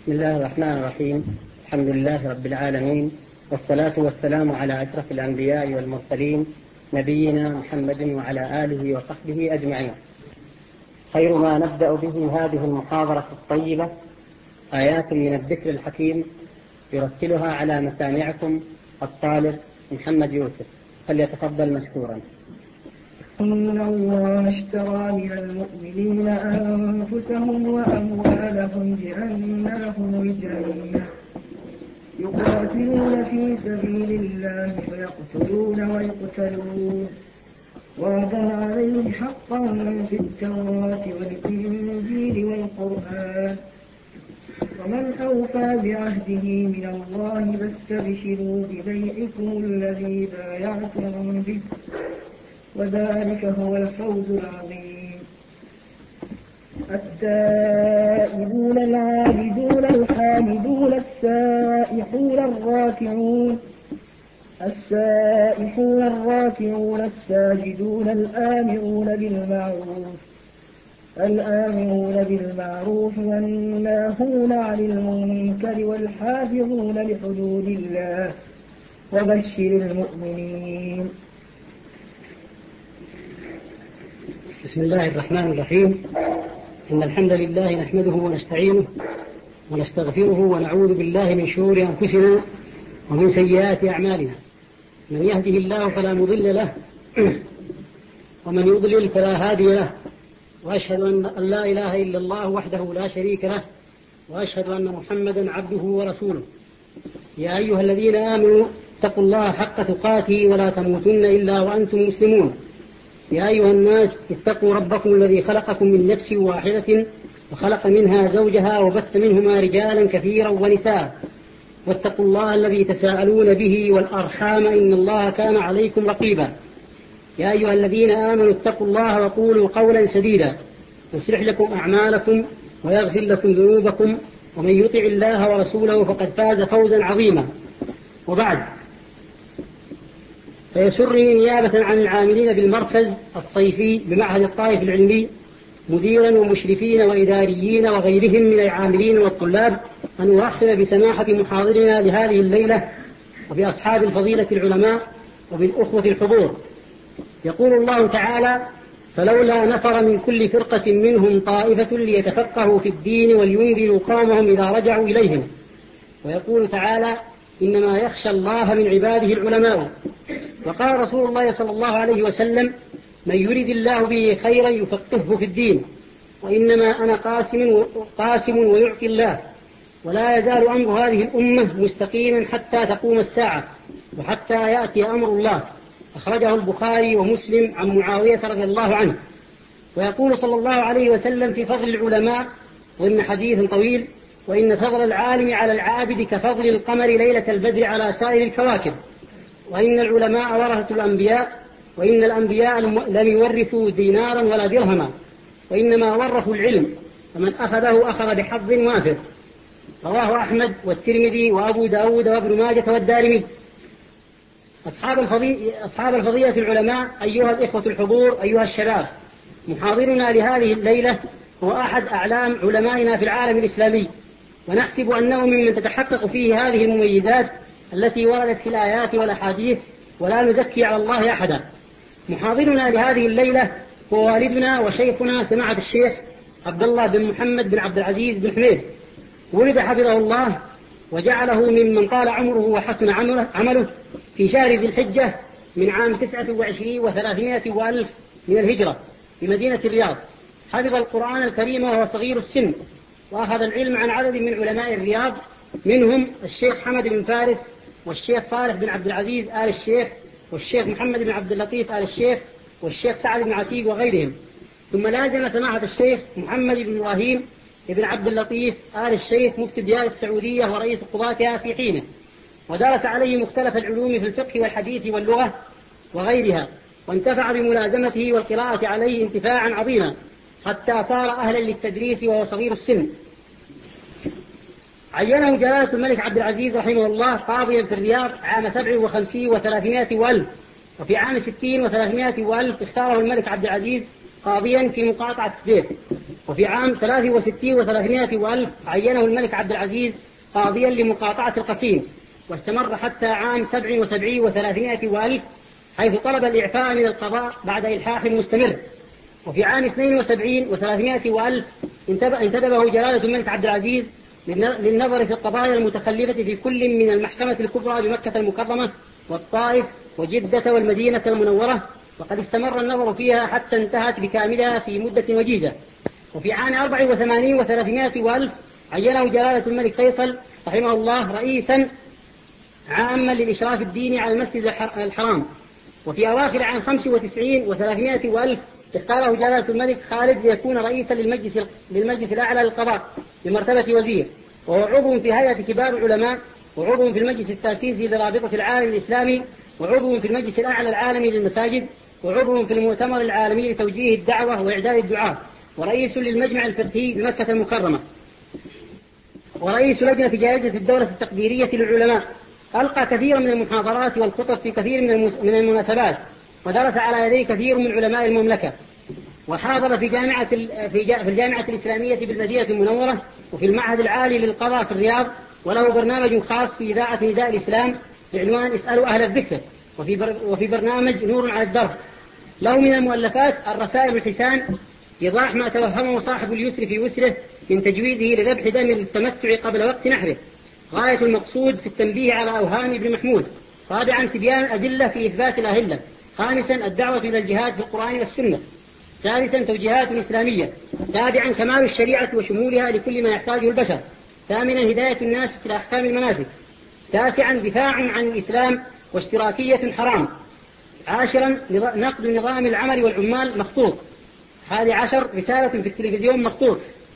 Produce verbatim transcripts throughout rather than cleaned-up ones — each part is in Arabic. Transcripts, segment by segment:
بسم الله الرحمن الرحيم. الحمد لله رب العالمين، والصلاة والسلام على أشرف الأنبياء والمرسلين نبينا محمد وعلى آله وصحبه أجمعين. خير ما نبدأ به هذه المحاضرة الطيبة آيات من الذكر الحكيم يرتلها على مسامعكم الطالب محمد يوسف، فليتفضل مشكورا. إن الله اشترى من المؤمنين أنفسهم وأموالهم بأن لهم الجنة يقاتلون في سبيل الله فيقتلون ويقتلون وعدا عليه حقا في التوراة والإنجيل والقرآن، ومن أوفى بعهده من الله فاستبشروا ببيعكم الذي بايعتم به وذلك هو الفوز العظيم. التائبون العابدون الحامدون السائحون الراكعون السائحون الراكعون الساجدون الآمرون بالمعروف الآمرون بالمعروف والناهون عن المنكر والحافظون لحدود الله وبشر المؤمنين. بسم الله الرحمن الرحيم. إن الحمد لله نحمده ونستعينه ونستغفره ونعوذ بالله من شرور أنفسنا ومن سيئات أعمالنا. من يهده الله فلا مضل له ومن يضلل فلا هادي له، وأشهد أن لا إله إلا الله وحده لا شريك له، وأشهد أن محمدا عبده ورسوله. يا أيها الذين آمنوا اتقوا الله حق تقاته ولا تموتن إلا وأنتم مسلمون. يا أيها الناس اتقوا ربكم الذي خلقكم من نفس واحدة وخلق منها زوجها وبث منهما رجالا كثيرا ونساء، واتقوا الله الذي تساءلون به والأرحام إن الله كان عليكم رقيبا. يا أيها الذين آمنوا اتقوا الله وقولوا قولا سديدا يصلح لكم أعمالكم ويغفر لكم ذنوبكم، ومن يطع الله ورسوله فقد فاز فوزا عظيما. وبعد، فيسرني نيابة عن العاملين بالمركز الصيفي بمعهد الطائف العلمي مديرا ومشرفين وإداريين وغيرهم من العاملين والطلاب أن أرحب بسماحة محاضرنا لهذه الليلة وبأصحاب الفضيلة العلماء وبالأخوة الحضور. يقول الله تعالى: فلولا نفر من كل فرقة منهم طائفة ليتفقهوا في الدين ولينذروا قومهم إذا رجعوا إليهم. ويقول تعالى: إنما يخشى الله من عباده العلماء. وقال رسول الله صلى الله عليه وسلم: من يرد الله به خيرا يفقهه في الدين. وإنما أنا قاسم, قاسم ويعطي الله، ولا يزال أمر هذه الأمة مستقيما حتى تقوم الساعة وحتى يأتي أمر الله. أخرجه البخاري ومسلم عن معاوية رضي الله عنه. ويقول صلى الله عليه وسلم في فضل العلماء، وإن حديث طويل: وإن فضل العالم على العابد كفضل القمر ليلة البدر على سائر الكواكب. وإن العلماء ورثة الأنبياء، وإن الأنبياء لم يورثوا دينارا ولا درهما، وإنما ورثوا العلم، فمن أخذه أخذ بحظ وافر. رواه أحمد والترمذي وأبو داود وابن ماجة والدارمي. أصحاب الفضيلة, أصحاب الفضيلة العلماء، أيها الإخوة الحضور، أيها الشباب، محاضرنا لهذه الليلة هو أحد أعلام علمائنا في العالم الإسلامي، ونحسب أنه ممن تتحقق فيه هذه المميزات التي وردت في الآيات والأحاديث، ولا نزكي على الله أحدا. محاضرنا لهذه الليلة هو والدنا وشيخنا سماحة الشيخ عبد الله بن محمد بن عبد العزيز بن حميد، ولد حفظه الله وجعله ممن طال عمره وحسن عمله, عمله في شهر ذي الحجة من عام تسعة وعشرين وثلاثمائة وألف من الهجرة في مدينة الرياض. حفظ القرآن الكريم وهو صغير السن، وأخذ العلم عن عدد من علماء الرياض، منهم الشيخ حمد بن فارس، والشيخ صالح بن عبد العزيز آل الشيخ، والشيخ محمد بن عبد اللطيف آل الشيخ، والشيخ سعد بن عتيق وغيرهم. ثم لازم سماحة الشيخ محمد بن إبراهيم بن عبد اللطيف آل الشيخ مفتي ديار السعودية ورئيس قضاتها في حينه، ودرس عليه مختلف العلوم في الفقه والحديث واللغة وغيرها، وانتفع بملازمته والقراءة عليه انتفاعا عظيما حتى صار أهلا للتدريس وهو صغير السن. عينه جلالة الملك عبد العزيز رحمه الله قاضيا في الرياض عام سبع وخمسين وثلاثمائة وألف، وفي عام ستين وثلاثمائة وألف اختاره الملك عبد العزيز قاضيا في مقاطعة الزيت. وفي عام ثلاث وستين وثلاثمائة وألف عينه الملك عبد العزيز قاضيا لمقاطعة القصيم، واستمر حتى عام سبع وسبعين وثلاثمائة وألف حيث طلب الإعفاء من القضاء بعد إلحاح مستمر. وفي عام اثنين وسبعين وثلاثمائة وألف انتدبه جلالة الملك عبد العزيز للنظر في القضايا المتخلفة في كل من المحكمة الكبرى بمكة المكرمة والطائف وجدة والمدينة المنورة، وقد استمر النظر فيها حتى انتهت بكاملها في مدة وجيزة. وفي عام أربع وثمانين وثلاثمائة وألف عينه جلالة الملك فيصل رحمه الله رئيسا عاما للإشراف الديني على المسجد الحرام. وفي أواخر عام خمس وتسعين وثلاثمائة وألف اختاره جلالة الملك خالد ليكون رئيسا للمجلس, للمجلس الأعلى للقضاء بمرتبة وزير، وهو عضو في هيئة كبار العلماء، وعضو في المجلس التأسيسي لرابطة العالم الإسلامي، وعضو في المجلس الأعلى العالمي للمساجد، وعضو في المؤتمر العالمي لتوجيه الدعوة وإعداد الدعاة، ورئيس للمجمع الفقهي بمكة المكرمة، ورئيس لجنة جائزة الدولة التقديرية للعلماء. ألقى كثيرا من المحاضرات والخطب في كثير من المناسبات، ودرس على يديه كثير من علماء المملكة، وحاضر في جامعة في الجامعة الإسلامية بالمدينة المنورة، وفي المعهد العالي للقضاء في الرياض، وله برنامج خاص في إذاعة نداء الإسلام بعنوان اسألوا أهل الذكر، وفي, بر وفي برنامج نور على الدرب. له من المؤلفات الرسائل الحسان، إيضاح ما توهمه صاحب اليسر في يسره من تجويده لذبح دم التمتع قبل وقت نحره، غاية المقصود في التنبيه على أوهام ابن محمود. رابعا تبيان أدلة في إثبات الأهلة. خامسا الدعوة إلى الجهاد في القرآن والسنة. ثالثا توجيهات إسلامية. سابعا كمال الشريعة وشمولها لكل ما يحتاجه البشر. ثامنا هداية الناس إلى أحكام المناسك. تاسعا دفاع عن الإسلام واشتراكية حرام. عاشرا نقد نظام العمل والعمال مخطوط. هذه عشر رسالة في التلفزيون مخطوط.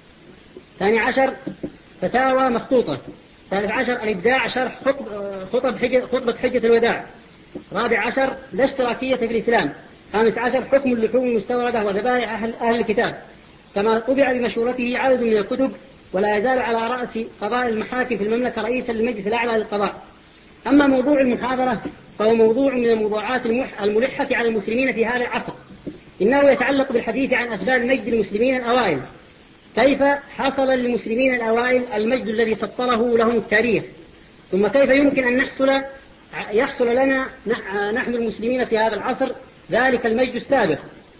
ثاني عشر فتاوى مخطوطة. ثالث عشر الإبداع شرح خطب حجة خطبة حجة الوداع. رابع عشر لا اشتراكية في الإسلام. خامس عشر حكم اللحوم المستوردة وذبائح أهل, أهل الكتاب، كما طبع بمشورته عدد من الكتب، ولا يزال على رأس قضاء المحاكم في المملكة رئيسا للمجلس الأعلى للقضاء. أما موضوع المحاضرة فهو موضوع من الموضوعات الملحة على المسلمين في هذا العصر. إنه يتعلق بالحديث عن أسباب مجد المسلمين الأوائل، كيف حصل للمسلمين الأوائل المجد الذي سطره لهم التاريخ، ثم كيف يمكن أن نحصل يحصل لنا نحن المسلمين في هذا العصر ذلك المجد السابق.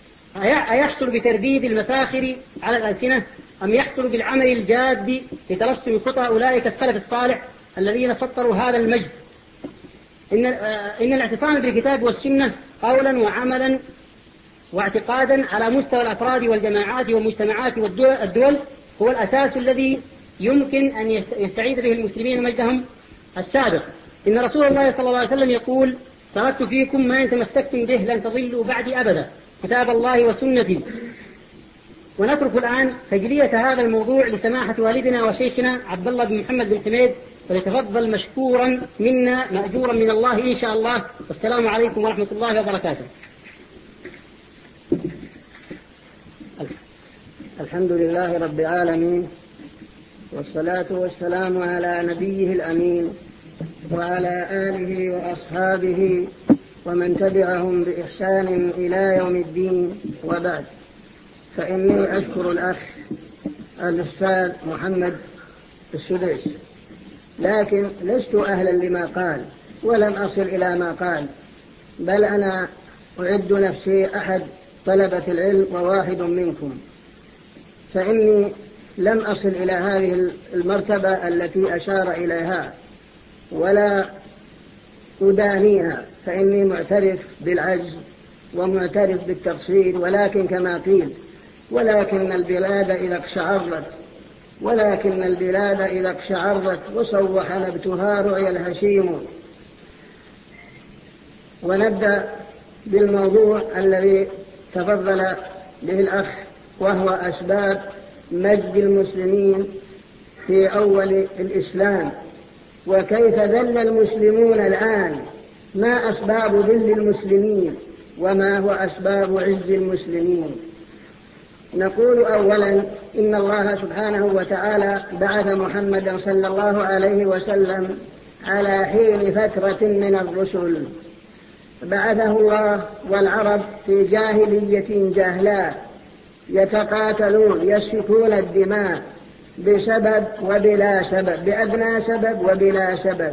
أيحصل بترديد المفاخر على الألسنة، أم يحصل بالعمل الجاد لترسم خطى أولئك السلف الصالح الذين سطروا هذا المجد؟ إن, إن الاعتصام بالكتاب والسنة قولا وعملا واعتقادا على مستوى الأفراد والجماعات والمجتمعات والدول هو الأساس الذي يمكن أن يستعيد به المسلمين مجدهم السابق. إن رسول الله صلى الله عليه وسلم يقول: تركت فيكم ما إن تمسكتم به لن تضلوا بعدي أبدا، كتاب الله وسنتي. ونترك الآن تجلية هذا الموضوع لسماحة والدنا وشيخنا عبد الله بن محمد بن حميد، وليتفضل مشكورا منا مأجورا من الله إن شاء الله. والسلام عليكم ورحمة الله وبركاته. الحمد لله رب العالمين، والصلاة والسلام على نبيه الأمين وعلى آله وأصحابه ومن تبعهم بإحسان إلى يوم الدين، وبعد. فإني أشكر الأخ الأستاذ محمد السديس، لكن لست أهلا لما قال ولم أصل إلى ما قال، بل أنا أعد نفسي أحد طلبة العلم وواحد منكم، فإني لم أصل إلى هذه المرتبة التي أشار إليها ولا أدانيها، فإني معترف بالعجز ومعترف بالتقصير، ولكن كما قيل: ولكن البلاد إذا اقشعرت ولكن البلاد إذا اقشعرت وصوح نبتها رعي الهشيم. ونبدأ بالموضوع الذي تفضل به الأخ، وهو أسباب مجد المسلمين في أول الإسلام، وكيف ذل المسلمون الآن، ما أسباب ذل المسلمين وما هو أسباب عز المسلمين. نقول أولا إن الله سبحانه وتعالى بعث محمدا صلى الله عليه وسلم على حين فترة من الرسل، بعثه الله والعرب في جاهلية جهلاء، يتقاتلون يسفكون الدماء بسبب وبلا سبب، بأدنى سبب وبلا سبب،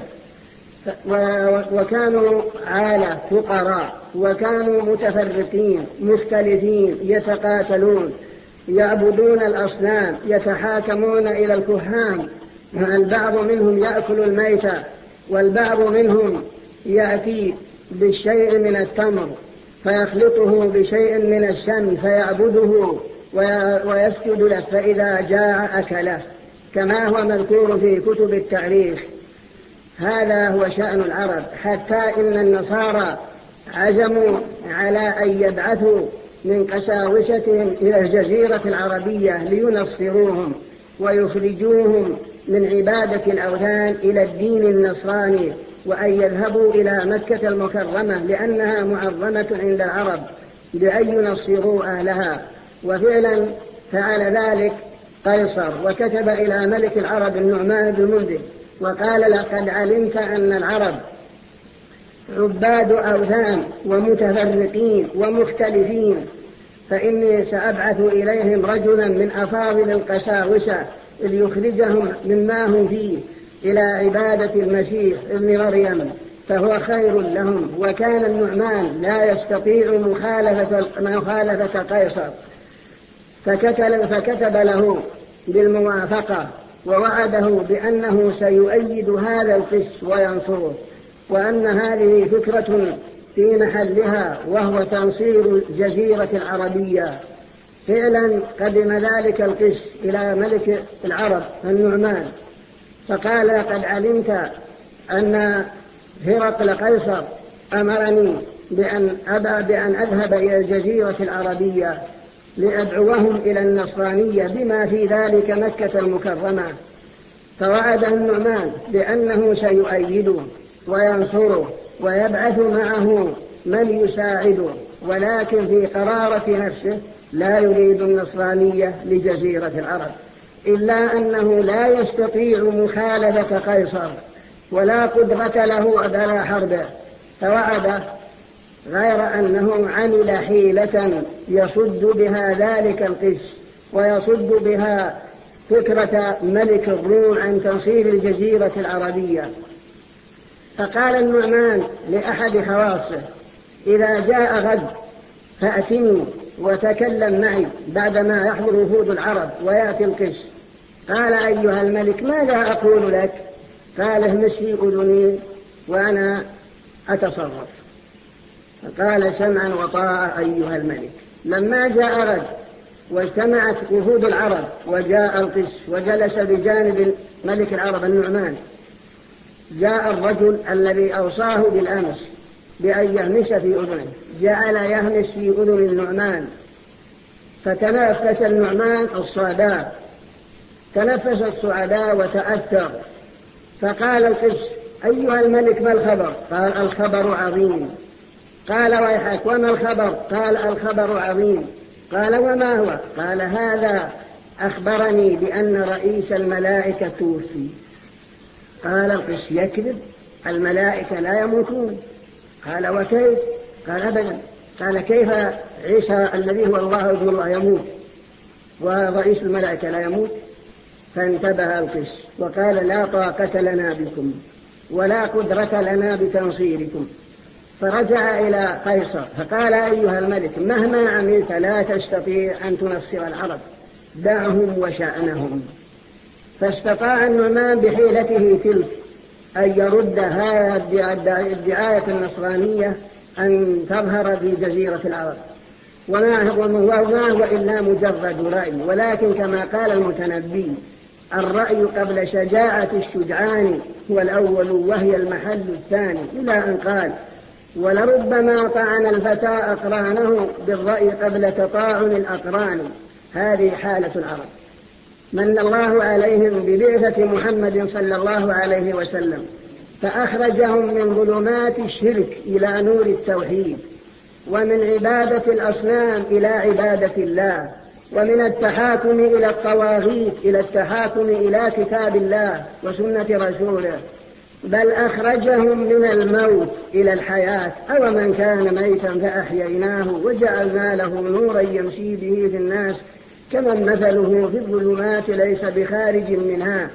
وكانوا عالة فقراء، وكانوا متفرقين مختلفين يتقاتلون يعبدون الأصنام، يتحاكمون إلى الكهان، البعض منهم يأكل الميتة، والبعض منهم يأتي بالشيء من التمر فيخلطه بشيء من السم فيعبده ويسجد له، فإذا جاع أكله، كما هو مذكور في كتب التاريخ. هذا هو شأن العرب، حتى إن النصارى عزموا على أن يبعثوا من قساوستهم إلى الجزيرة العربية لينصروهم ويخرجوهم من عبادة الأوثان إلى الدين النصراني، وأن يذهبوا إلى مكة المكرمة لأنها معظمة عند العرب بأن ينصروا أهلها. وفعلا فعل ذلك قيصر، وكتب إلى ملك العرب النعمان بن المنذر وقال: لقد علمت أن العرب عباد أوثان ومتفرقين ومختلفين، فإني سأبعث إليهم رجلا من أفاضل القساوسة ليخرجهم مما هم فيه إلى عبادة المسيح ابن مريم، فهو خير لهم. وكان النعمان لا يستطيع مخالفة, مخالفة قيصر، فكتب, فكتب له بالموافقة ووعده بأنه سيؤيد هذا القس وينصره، وأن هذه فكرة في محلها وهو تنصير الجزيرة العربية. فعلا قدم ذلك القس إلى ملك العرب النعمان فقال: قد علمت أن هرقل قيصر أمرني بأن أبى بأن أذهب إلى الجزيرة العربية لأدعوهم إلى النصرانية بما في ذلك مكة المكرمة. فوعد النعمان بأنه سيؤيده وينصره ويبعث معه من يساعده، ولكن في قرارة نفسه لا يريد النصرانية لجزيرة العرب، إلا أنه لا يستطيع مخالفة قيصر ولا قدرة له على حربه، فوعده، غير أنه عمل حيلة يصد بها ذلك القس ويصد بها فكرة ملك الروم عن تنصير الجزيرة العربية. فقال النعمان لأحد خواصه: إذا جاء غد فأتني وتكلم معي بعدما يحضر وفود العرب ويأتي القس. قال: أيها الملك ماذا أقول لك؟ قال: اهمس في أذني وأنا أتصرف. فقال: سمعا وطاعة أيها الملك. لما جاء غد واجتمعت وفود العرب وجاء القس وجلس بجانب ملك العرب النعمان، جاء الرجل الذي أوصاه بالأمس بأن يهمس في أذنه، جعل يهمس في أذن النعمان، فتنفس النعمان الصعداء، تنفس الصعداء وتأثر. فقال القس: أيها الملك ما الخبر؟ قال: الخبر عظيم. قال: ويحك وما الخبر؟ قال: الخبر عظيم. قال: وما هو؟ قال: هذا أخبرني بأن رئيس الملائكة توفي. قال القس: يكذب، الملائكة لا يموتون. قال: وكيف؟ قال: أبدا. قال: كيف عيسى الذي هو الله ابن الله يموت ورئيس الملائكة لا يموت؟ فانتبه القس وقال: لا طاقة لنا بكم ولا قدرة لنا بتنصيركم. فرجع إلى قيصر فقال: أيها الملك مهما عملت لا تستطيع أن تنصر العرب، دعهم وشأنهم. فاستطاع النعمان بحيلته تلك أن يرد هذا الدعاية النصرانية أن تظهر في جزيرة العرب، وما هو إلا مجرد رأي، ولكن كما قال المتنبي: الرأي قبل شجاعة الشجعان هو الأول وهي المحل الثاني، إلى أن قال: ولربما طعن الفتى أقرانه بالرأي قبل تطاعن الأقران. هذه حالة العرب، من الله عليهم ببعثة محمد صلى الله عليه وسلم، فأخرجهم من ظلمات الشرك إلى نور التوحيد، ومن عبادة الأصنام إلى عبادة الله، ومن التحاكم إلى الطواغيت إلى التحاكم إلى كتاب الله وسنة رسوله. بل أخرجهم من الموت إلى الحياة. أو من كان ميتا فأحييناه وجعلنا له نورا يمشي به في الناس كمن مثله في الظلمات ليس بخارج منها.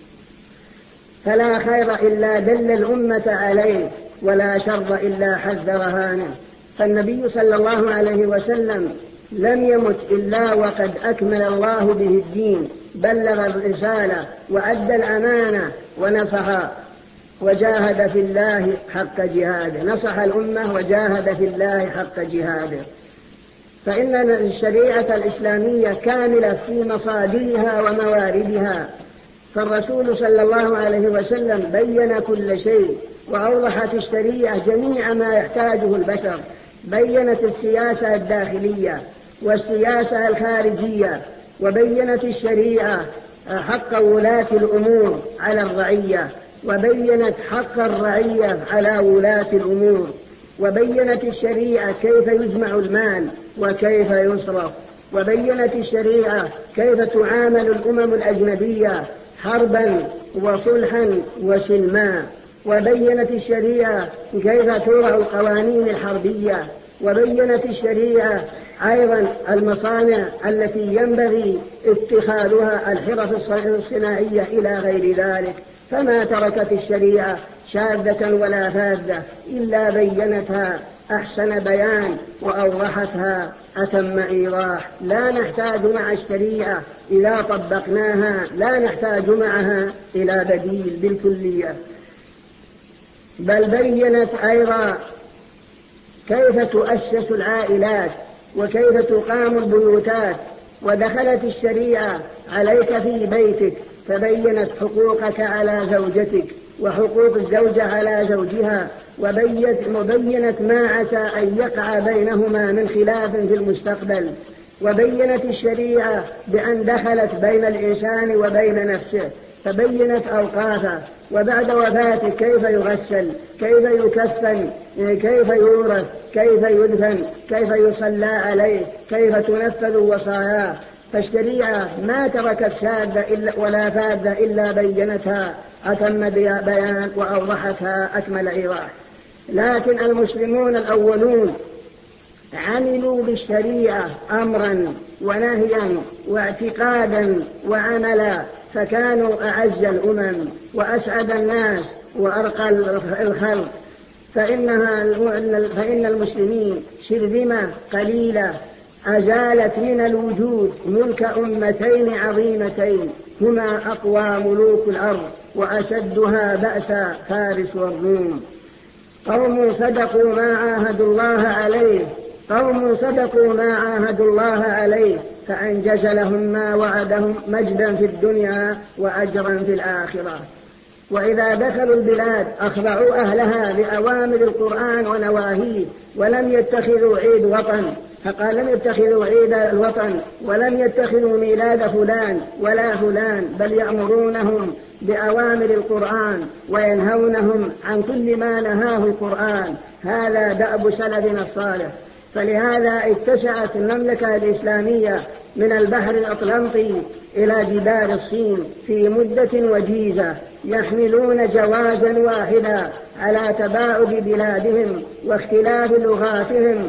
فلا خير إلا دل الأمة عليه ولا شر إلا حذرها منه. فالنبي صلى الله عليه وسلم لم يمت إلا وقد أكمل الله به الدين، بلغ الرسالة وأدى الأمانة ونصح وجاهد في الله حق جهاده، نصح الأمة وجاهد في الله حق جهاده. فإن الشريعة الإسلامية كاملة في مصادرها ومواردها، فالرسول صلى الله عليه وسلم بين كل شيء وأوضحت الشريعة جميع ما يحتاجه البشر، بينت السياسة الداخلية والسياسة الخارجية، وبينت الشريعة حق ولاة الأمور على الرعية، وبينت حق الرعية على ولاة الأمور، وبينت الشريعة كيف يجمع المال وكيف يصرف، وبينت الشريعة كيف تعامل الأمم الأجنبية حربا وصلحا وسلما، وبينت الشريعة كيف توضع القوانين الحربية، وبينت الشريعة أيضا المصانع التي ينبغي اتخاذها الحرف الصناعية إلى غير ذلك. فما تركت الشريعة شاذة ولا فاذة إلا بينتها أحسن بيان وأوضحتها أتم إيضاح. لا نحتاج مع الشريعة إذا طبقناها لا نحتاج معها إلى بديل بالكلية، بل بينت أيضا كيف تؤسس العائلات وكيف تقام البيوتات. ودخلت الشريعة عليك في بيتك فبينت حقوقك على زوجتك وحقوق الزوجة على زوجها، وبينت ما عسى أن يقع بينهما من خلاف في المستقبل. وبينت الشريعة بأن دخلت بين الإنسان وبين نفسه، فبينت أوقافه، وبعد وفاته كيف يغسل، كيف يكفن، كيف يورث، كيف يدفن، كيف يصلى عليه، كيف تنفذ وصاياه. فالشريعة ما تركت شاذة ولا فاذة إلا بينتها أتم بيان وأوضحتها أكمل إيضاح. لكن المسلمون الأولون عملوا بالشريعة أمرا ونهيا واعتقادا وعملا، فكانوا أعز الأمم وأسعد الناس وأرقى الخلق. فإنها فإن المسلمين شرذمة قليلة أزالت من الوجود ملك أمتين عظيمتين هما أقوى ملوك الأرض وأشدها بأسا فارس والروم. قوم صدقوا ما عاهدوا الله عليه قوم صدقوا ما عاهدوا الله عليه فأنجز لهم ما وعدهم مجدا في الدنيا وأجرا في الآخرة. وإذا دخلوا البلاد أخضعوا أهلها لأوامر القرآن ونواهيه، ولم يتخذوا عيد وطن، فقال لم يتخذوا عيد الوطن ولم يتخذوا ميلاد فلان ولا فلان، بل يأمرونهم بأوامر القرآن وينهونهم عن كل ما نهاه القرآن. هذا دأب سلفنا الصالح. فلهذا اتسعت المملكة الإسلامية من البحر الأطلنطي إلى جبال الصين في مدة وجيزة، يحملون جوازا واحدا على تباعد بلادهم واختلاف لغاتهم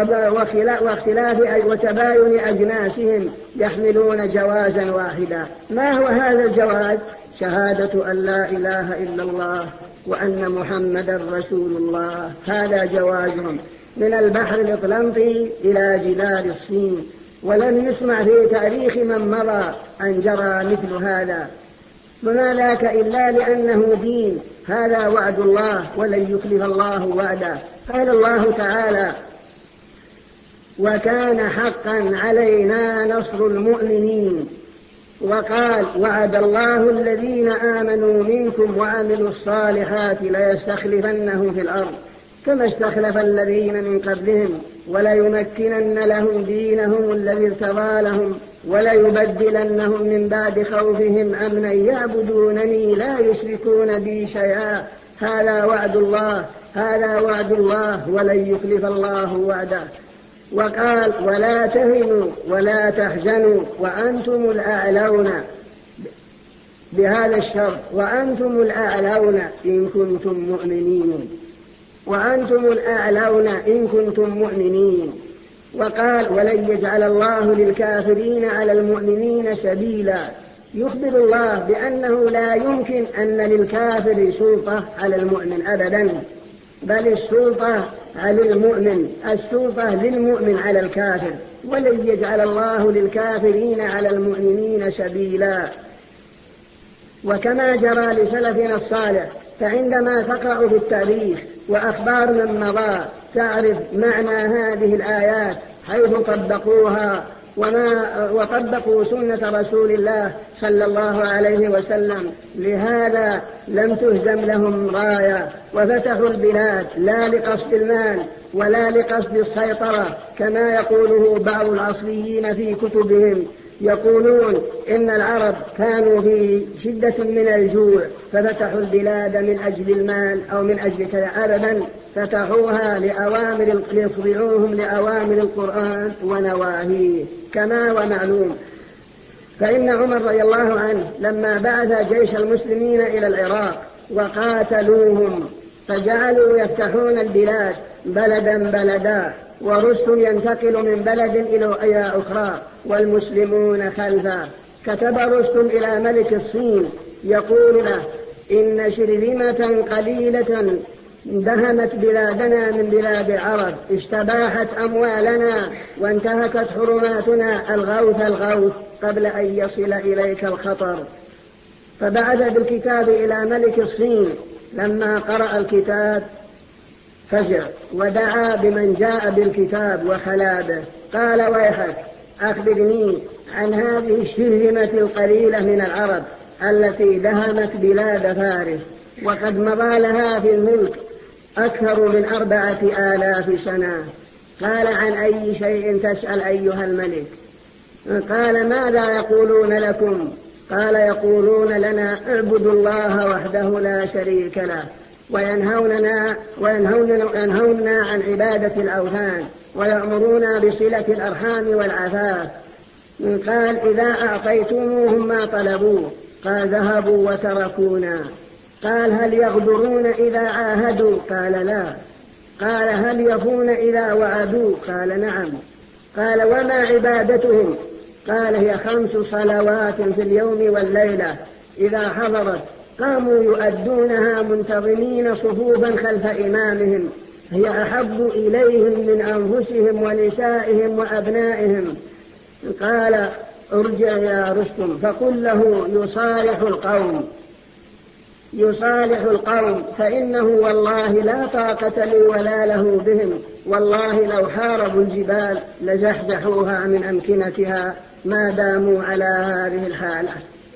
واختلاف وتباين أجناسهم، يحملون جوازا واحدا. ما هو هذا الجواز؟ شهادة أن لا إله إلا الله وأن محمدا رسول الله. هذا جوازهم من البحر الأطلنطي إلى جبال الصين، ولم يسمع في تاريخ من مضى أن جرى مثل هذا، وما ذاك إلا لأنه دين. هذا وعد الله ولن يخلف الله وعده. قال الله تعالى: وكان حقا علينا نصر المؤمنين. وقال: وعد الله الذين آمنوا منكم وعملوا الصالحات ليستخلفنهم في الأرض كما استخلف الذين من قبلهم وليمكنن لهم دينهم الذي ارتضى لهم وليبدلنهم من بعد خوفهم أمنا يعبدونني لا يشركون بي شيئا. هذا وعد الله هذا وعد الله ولن يخلف الله وعده. وقال: ولا تهنوا ولا تحزنوا وأنتم الأعلون بهذا الشرط: وأنتم الأعلون إن كنتم مؤمنين، وأنتم الأعلون إن كنتم مؤمنين. وقال: ولن يجعل الله للكافرين على المؤمنين سبيلا. يخبر الله بأنه لا يمكن أن للكافر سلطة على المؤمن أبدا، بل السلطة على المؤمن، السلطة للمؤمن على الكافر. ولن يجعل الله للكافرين على المؤمنين سبيلا. وكما جرى لسلفنا الصالح، فعندما تقرأ في التاريخ وأخبار من مضى تعرف معنى هذه الآيات حيث طبقوها وما وطبقوا سنة رسول الله صلى الله عليه وسلم. لهذا لم تهزم لهم راية وفتحوا البلاد لا لقصد المال ولا لقصد السيطرة كما يقوله بعض العصريين في كتبهم. يقولون إن العرب كانوا في شدة من الجوع ففتحوا البلاد من أجل المال أو من أجل كذا، أبدا، فتحوها لأوامر ليخضعوهم لأوامر القرآن ونواهيه كما ومعلوم. فإن عمر رضي الله عنه لما بعث جيش المسلمين إلى العراق وقاتلوهم فجعلوا يفتحون البلاد بلدا بلدا، ورستم ينتقل من بلد إلى أخرى والمسلمون خلفه. كتب رستم إلى ملك الصين يقول له: إن شرذمة قليلة دهمت بلادنا من بلاد العرب، استباحت أموالنا وانتهكت حرماتنا، الغوث الغوث قبل أن يصل إليك الخطر. فبعث بالكتاب إلى ملك الصين. لما قرأ الكتاب فزع ودعا بمن جاء بالكتاب وخلا به، قال: ويحك، أخبرني عن هذه الشرذمة القليلة من العرب التي دهمت بلاد فارس وقد مضى لها في الملك أكثر من أربعة آلاف سنة. قال: عن أي شيء تسأل أيها الملك؟ قال: ماذا يقولون لكم؟ قال: يقولون لنا اعبدوا الله وحده لا شريك له، وينهوننا وينهوننا ينهوننا عن عبادة الأوثان، ويأمرون بصلة الأرحام والعفاف. قال: إذا أعطيتموهم ما طلبوا؟ قال: ذهبوا وتركونا. قال: هل يغدرون إذا عاهدوا؟ قال: لا. قال: هل يفون إذا وعدوا؟ قال: نعم. قال: وما عبادتهم؟ قال: هي خمس صلوات في اليوم والليلة، إذا حضرت قاموا يؤدونها منتظمين صفوفا خلف إمامهم، هي أحب إليهم من أنفسهم ونسائهم وأبنائهم. قال: ارجع يا رستم فقل له يصالح القوم يصالح القوم فإنه والله لا طاقة لي ولا له بهم، والله لو حاربوا الجبال لزحزحوها من أمكنتها ما داموا على هذه الحالة.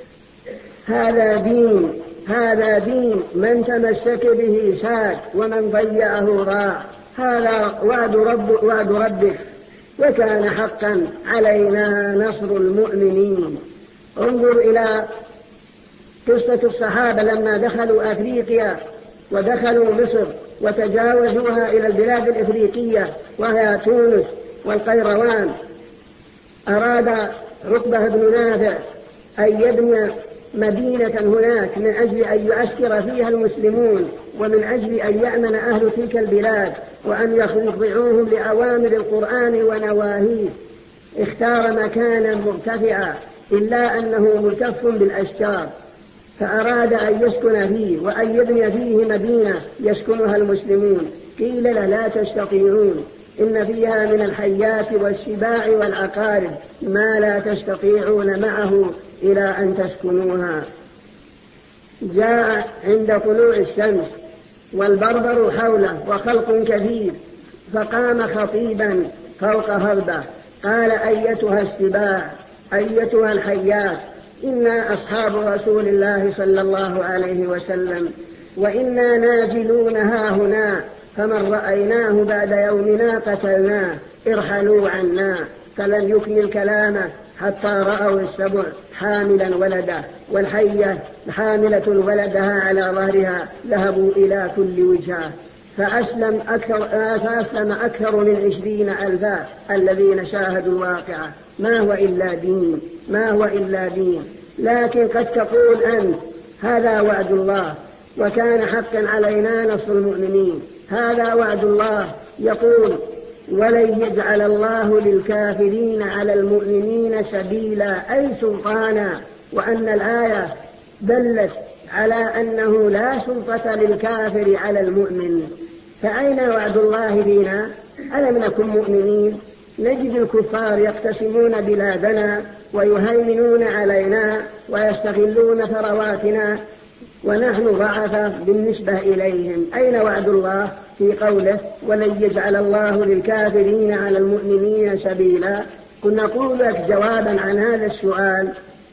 هذا دين هذا دين من تمسك به ساد ومن ضيعه ضاع. هذا وعد رب وعد ربك، وكان حقا علينا نصر المؤمنين. انظر إلى قصة الصحابة لما دخلوا أفريقيا ودخلوا مصر وتجاوزوها إلى البلاد الإفريقية وهي تونس والقيروان. أراد عقبة بن نافع أن يبني مدينة هناك من أجل أن يعسكر فيها المسلمون ومن أجل أن يأمن أهل تلك البلاد وأن يخضعوهم لأوامر القرآن ونواهيه. اختار مكانا مرتفعا إلا أنه ملتف بالأشجار، فأراد أن يسكن فيه وأن يبني فيه مدينة يسكنها المسلمون. قيل له: لا تستطيعون، إن فيها من الحيات والسباع والعقارب ما لا تستطيعون معه إلى أن تسكنوها. جاء عند طلوع الشمس والبربر حوله وخلق كثير، فقام خطيبا فوق هربه قال: أيتها السباع، أيتها الحيات، إنا أصحاب رسول الله صلى الله عليه وسلم، وإنا نازلون ها هنا، فمن رأيناه بعد يومنا قتلناه، ارحلوا عنا. فلم يكمل كلامه حتى رأوا السبع حاملا ولده والحية حاملة ولدها على ظهرها، ذهبوا إلى كل وجهه. فأسلم أكثر, فأسلم أكثر من عشرين ألفا الذين شاهدوا الواقعة. ما هو إلا دين ما هو إلا دين لكن قد تقول أنت هذا وعد الله وكان حقا علينا نصر المؤمنين، هذا وعد الله يقول ولن يجعل الله للكافرين على المؤمنين سبيلا أي سلطانا، وأن الآية دلت على أنه لا سلطة للكافر على المؤمن. فأين وعد الله فينا؟ ألم نكن مؤمنين؟ نجد الكفار يقتسمون بلادنا ويهيمنون علينا ويستغلون ثرواتنا ونحن ضعفاء بالنسبة إليهم. أين وعد الله في قوله ولن يجعل الله للكافرين على المؤمنين سبيلا؟ كنا نقول لك جوابا عن هذا السؤال: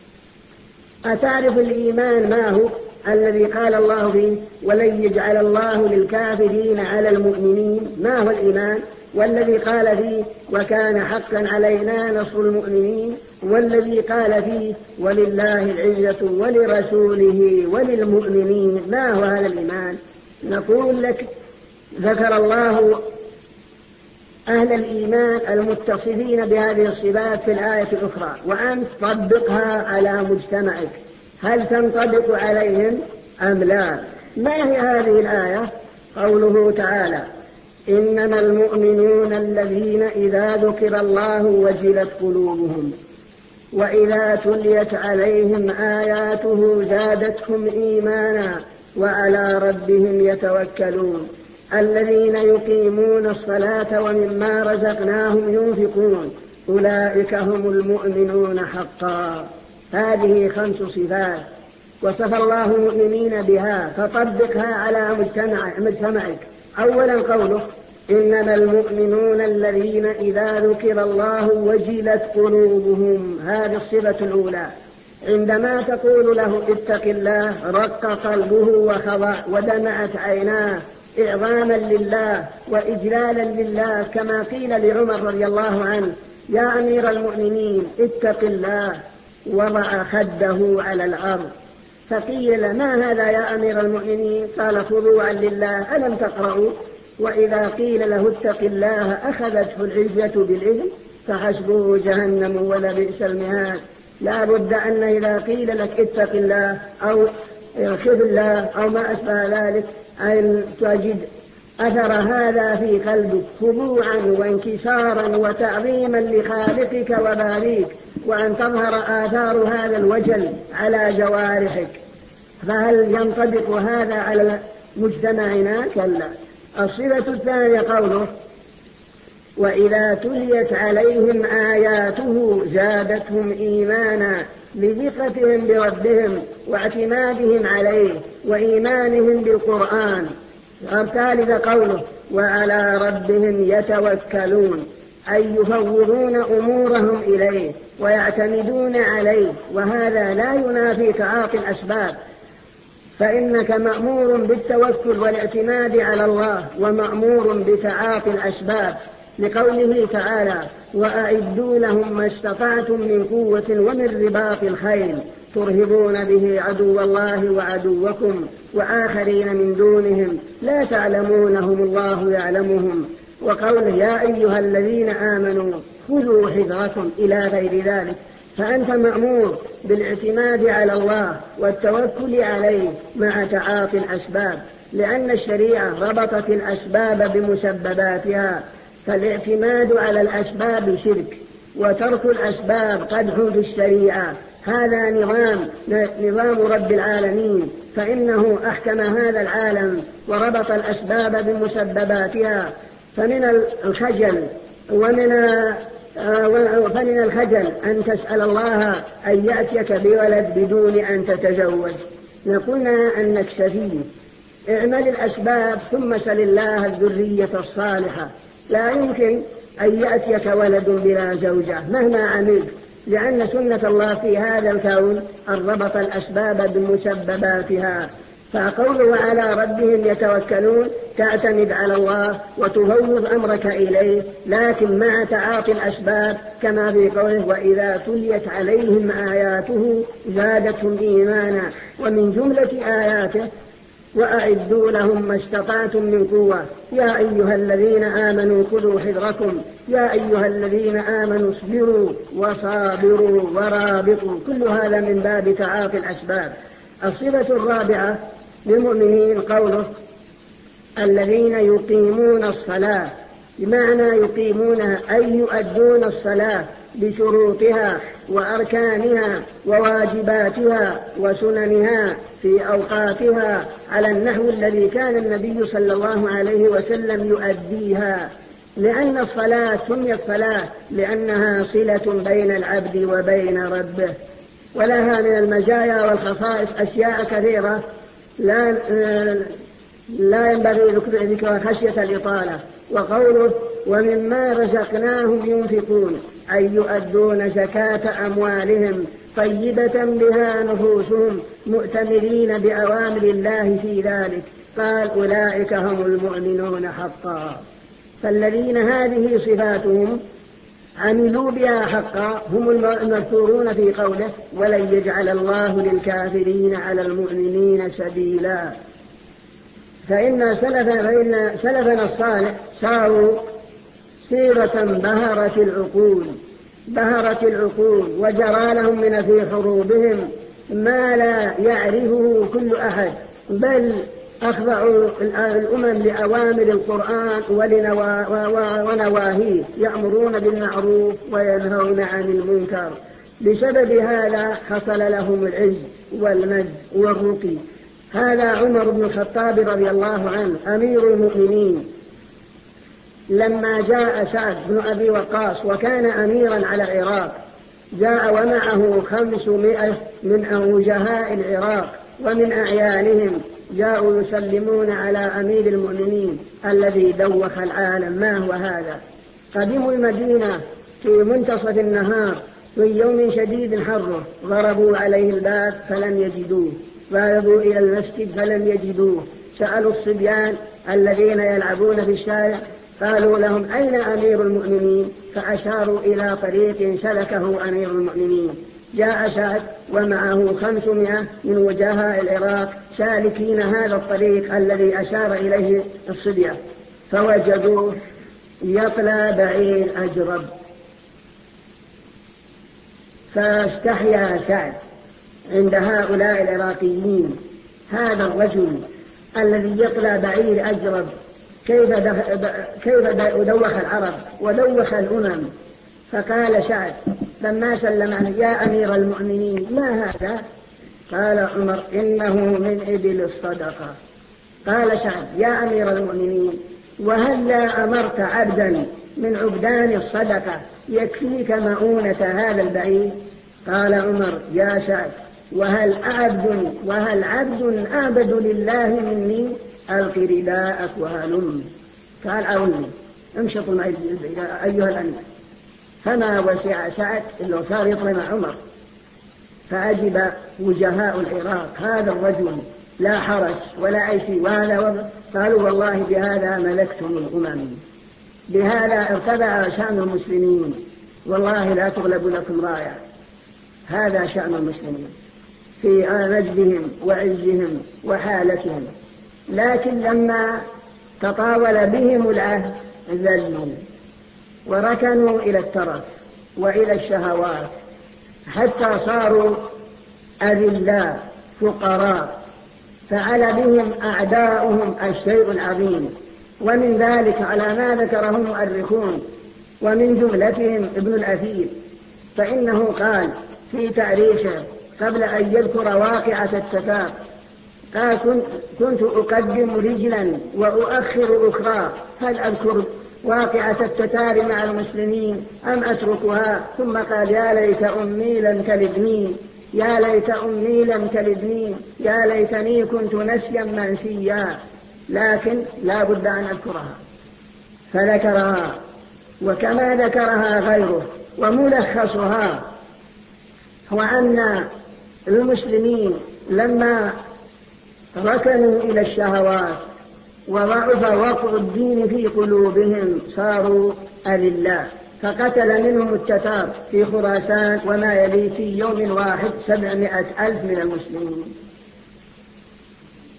أتعرف الإيمان ما هو الذي قال الله فيه ولن يجعل الله للكافرين على المؤمنين؟ ما هو الإيمان؟ والذي قال فيه وكان حقا علينا نصر المؤمنين، والذي قال فيه ولله العزة ولرسوله وللمؤمنين. ما هو هذا الإيمان؟ نقول لك ذكر الله أهل الإيمان المتصفين بهذه الصفات في الآية الأخرى، وأنت طبقها على مجتمعك، هل تنطبق عليهم أم لا؟ ما هي هذه الآية؟ قوله تعالى إنما المؤمنون الذين إذا ذكر الله وجلت قلوبهم وإذا تليت عليهم آياته زادتهم إيمانا وعلى ربهم يتوكلون الذين يقيمون الصلاة ومما رزقناهم ينفقون أولئك هم المؤمنون حقا. هذه خمس صفات وصف الله المؤمنين بها، فطبقها على مجتمعك. أولا قوله إنما المؤمنون الذين إذا ذكر الله وجلت قلوبهم، هذه الصفة الأولى. عندما تقول له اتق الله رق قلبه وخضع ودمعت عيناه إعظاما لله وإجلالا لله، كما قيل لعمر رضي الله عنه يا أمير المؤمنين اتق الله، وضع خده على الأرض. فقيل ما هذا يا أمير المؤمنين؟ قال خضوعا لله. ألم تقرأوا وإذا قيل له اتق الله أخذته العزة بالإثم فحسبه جهنم ولبئس المهاد. لا بد أن إذا قيل لك اتق الله أو خذ الله أو ما أشبه ذلك أن تجد أثر هذا في قلبك خضوعا وانكسارا وتعظيما لخالقك وباريك، وأن تظهر آثار هذا الوجل على جوارحك. فهل ينطبق هذا على مجتمعنا؟ كلا. الصفة الثانية قوله وإذا تليت عليهم آياته زادتهم إيمانا، لثقتهم بربهم واعتمادهم عليه وإيمانهم بالقرآن. الثالث قوله وعلى ربهم يتوكلون، أي يفوضون أمورهم إليه ويعتمدون عليه، وهذا لا ينافي تعاطي الأسباب، فإنك مأمور بالتوكل والاعتماد على الله ومأمور بتعاطي الأسباب، لقوله تعالى وأعدوا لهم ما استطعتم من قوة ومن رباط الخيل ترهبون به عدو الله وعدوكم وآخرين من دونهم لا تعلمونهم الله يعلمهم. وقوله يا أيها الذين آمنوا خذوا حذركم إلى غير ذلك. فأنت مأمور بالاعتماد على الله والتوكل عليه مع تعاطي الأسباب، لأن الشريعة ربطت الأسباب بمسبباتها، فالاعتماد على الأسباب شرك وترك الأسباب قدح في الشريعة. هذا نظام نظام رب العالمين، فإنه أحكم هذا العالم وربط الأسباب بمسبباتها. فمن الخجل ومن فمن الخجل أن تسأل الله أن يأتيك بولد بدون أن تتزوج. نقولنا أنك سفيه، اعمل الأسباب ثم سل الله الذرية الصالحة. لا يمكن أن يأتيك ولد بلا زوجة مهما عملت، لأن سنة الله في هذا الكون أن ربط الأسباب بمسبباتها. فقوله وعلى ربهم يتوكلون تعتمد على الله وتفوض أمرك إليه، لكن مع تعاطي الأسباب، كما في قوله وإذا تليت عليهم آياته زادتهم إيمانا. ومن جملة آياته وأعدوا لهم ما استطعتم من قوة. يا أيها الذين آمنوا خذوا حذركم يا أيها الذين آمنوا اصبروا وصابروا ورابطوا، كل هذا من باب تعاطي الأسباب. الصفة الرابعة للمؤمنين قوله الذين يقيمون الصلاة، بمعنى يقيمونها أي يؤدون الصلاة بشروطها وأركانها وواجباتها وسننها في أوقاتها على النحو الذي كان النبي صلى الله عليه وسلم يؤديها، لأن الصلاة سميت صلاة لأنها صلة بين العبد وبين ربه، ولها من المزايا والخصائص أشياء كثيرة لا لا ينبغي ذكرها خشية الإطالة. وقوله ومما رزقناهم ينفقون أي يؤدون زكاة أموالهم طيبة بها نفوسهم مؤتمرين بأوامر الله في ذلك، قال أولئك هم المؤمنون حقا. فالذين هذه صفاتهم عملوا بها حقا هم المذكورون في قوله ولن يجعل الله للكافرين على المؤمنين سبيلا. فإن سلفنا, فإن سلفنا الصالح صاروا سيرة بهرت العقول بهرت العقول وجرى لهم من في حروبهم ما لا يعرفه كل أحد، بل أخضعوا الأمم لأوامر القرآن ونواهيه، يأمرون بالمعروف وينهون عن المنكر. بسبب هذا حصل لهم العز والمجد والرقي. هذا عمر بن الخطاب رضي الله عنه أمير المؤمنين لما جاء سعد بن أبي وقاص وكان أميرا على العراق، جاء ومعه خمسمائة من وجهاء العراق ومن أعيانهم، جاءوا يسلمون على أمير المؤمنين الذي دوخ العالم. ما هو هذا؟ قدموا المدينة في منتصف النهار في يوم شديد حره، ضربوا عليه الباب فلم يجدوه، ذهبوا إلى المسجد فلم يجدوه، سألوا الصبيان الذين يلعبون في الشارع قالوا لهم أين أمير المؤمنين؟ فأشاروا إلى طريق سلكه أمير المؤمنين. جاء سعد ومعه خمسمائة من وجهاء العراق سالكين هذا الطريق الذي أشار إليه الصبية، فوجدوه يطلى بعير أجرب، فاستحيا سعد عند هؤلاء العراقيين، هذا الرجل الذي يطلى بعير أجرب كيف كيف دوخ العرب ودوخ الأمم. فقال سعد لما سلم عنه يا أمير المؤمنين ما هذا؟ قال عمر إنه من إبل الصدقة. قال سعد يا أمير المؤمنين وهل لا أمرت عبدا من عبدان الصدقة يكفيك مؤونة هذا البعير؟ قال عمر يا سعد وهل عبد وهل عبد أعبد لله مني؟ ألق رداءك وهلم. قال أولي امشطوا معي أيها الأمير. فما وسع سعد إلا صار يطلع مع عمر، فأجب وجهاء العراق هذا الرجل لا حرج ولا أي شيء، وهذا قالوا والله بهذا ملكتم الأمم، بهذا ارتفع شأن المسلمين، والله لا تغلب لكم راية. هذا شأن المسلمين في مجدهم وعزهم وحالتهم. لكن لما تطاول بهم العهد ذلوا وركنوا إلى الترف وإلى الشهوات حتى صاروا أذلاء فقراء، فعل بهم أعداؤهم الشيء العظيم. ومن ذلك على ما ذكره المؤرخون ومن جملتهم ابن الأثير، فإنه قال في تاريخه قبل أن يذكر واقعة التتار قال كنت أقدم رجلا وأؤخر أخرى، هل أذكر واقعة التتار مع المسلمين أم أتركها؟ ثم قال يا ليت أمي لم تلدني، يا ليت أمي لم تلدني، يا ليتني كنت نسيا منسيا، لكن لا بد أن أذكرها، فذكرها. وكما ذكرها غيره. وملخصها هو أن المسلمين لما ركنوا إلى الشهوات وضعف وقع الدين في قلوبهم صاروا أذلاء، فقتل منهم التتار في خراسان وما يلي في يوم واحد سبعمائة ألف من المسلمين.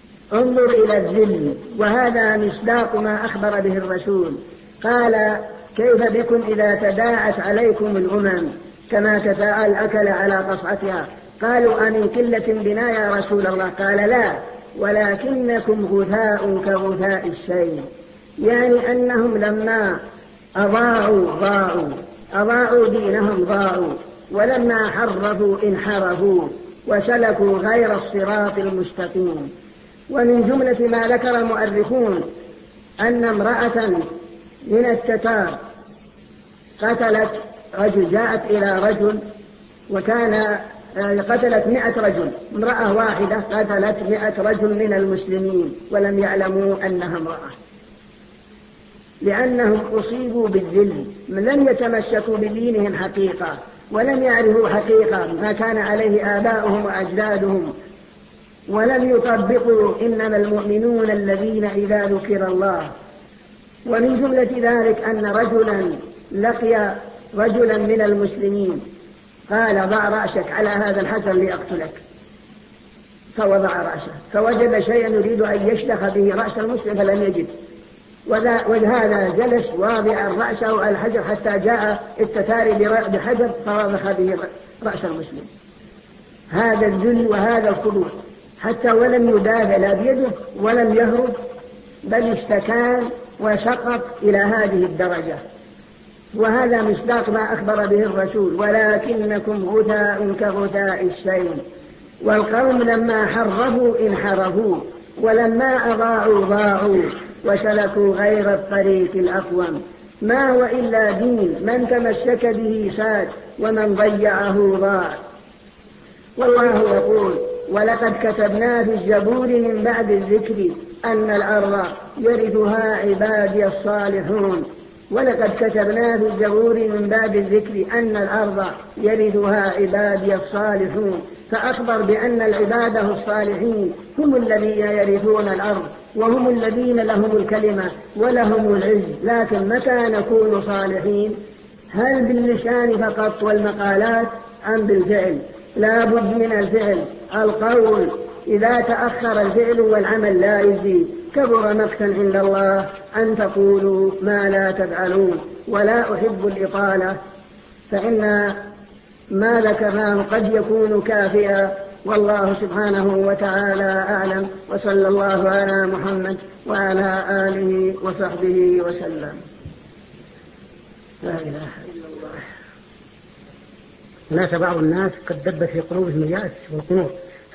انظر إلى الذل، وهذا مصداق ما أخبر به الرسول. قال كيف بكم إذا تداعت عليكم الأمم كما تداعى الأكل على قصعتها؟ قالوا أمن قلة بنا يا رسول الله؟ قال لا، ولكنكم غثاء كغثاء السيل، يعني أنهم لما أضاعوا ضاعوا، أضاعوا دينهم ضاعوا، ولما حرفوا انحرفوا وسلكوا غير الصراط المستقيم. ومن جملة ما ذكر المؤرخون أن امرأة من التتار قتلت رجل، جاءت إلى رجل وكان قتلت مئة رجل، امرأة واحدة قتلت مئة رجل من المسلمين ولم يعلموا أنها امرأة، لأنهم أصيبوا بالذل، لم يتمسكوا بدينهم حقيقة، ولم يعرفوا حقيقة ما كان عليه آباؤهم وأجدادهم، ولم يطبقوا إنما المؤمنون الذين إذا ذكر الله. ومن جملة ذلك أن رجلا لقي رجلا من المسلمين قال ضع رأسك على هذا الحجر لأقتلك، فوضع رأسه، فوجد شيئا يريد أن يشلخ به رأس المسلم فلم يجد، وهذا جلس واضعا رأسه على الحجر حتى جاء التتاري بحجر فوضخ به رأس المسلم. هذا الذل وهذا الخضوع، حتى ولم يدافع لا بيده ولم يهرب، بل استكان وسقط إلى هذه الدرجة. وهذا مصداق ما أخبر به الرسول: ولكنكم غثاء كغثاء السيل. والقوم لما حرفوا انحرفوا، ولما أضاعوا ضاعوا، وسلكوا غير الطريق الأقوم. ما هو إلا دين من تمسك به ساد، ومن ضيعه ضاع. والله يقول: ولقد كتبنا في الزبور من بعد الذكر أن الأرض يرثها عبادي الصالحون. ولقد كتبنا في الزبور من بعد الذكر أن الأرض يرثها عبادي الصالحون، فأخبر بأن العباده الصالحين هم الذين يرثون الأرض، وهم الذين لهم الكلمة ولهم العز. لكن متى نكون صالحين؟ هل باللسان فقط والمقالات أم بالفعل؟ لا بد من الفعل. القول إذا تأخر الفعل والعمل لا يجزي. كبر مقتا عند الله أن تقولوا ما لا تفعلون. ولا أحب الإطالة، فإن ما ذكرناه قد يكون كافيا، والله سبحانه وتعالى أعلم. وصلى الله على محمد وعلى آله وصحبه وسلم. لا إله إلا الله. هناك بعض الناس قد دب في قلوبهم اليأس والقنوط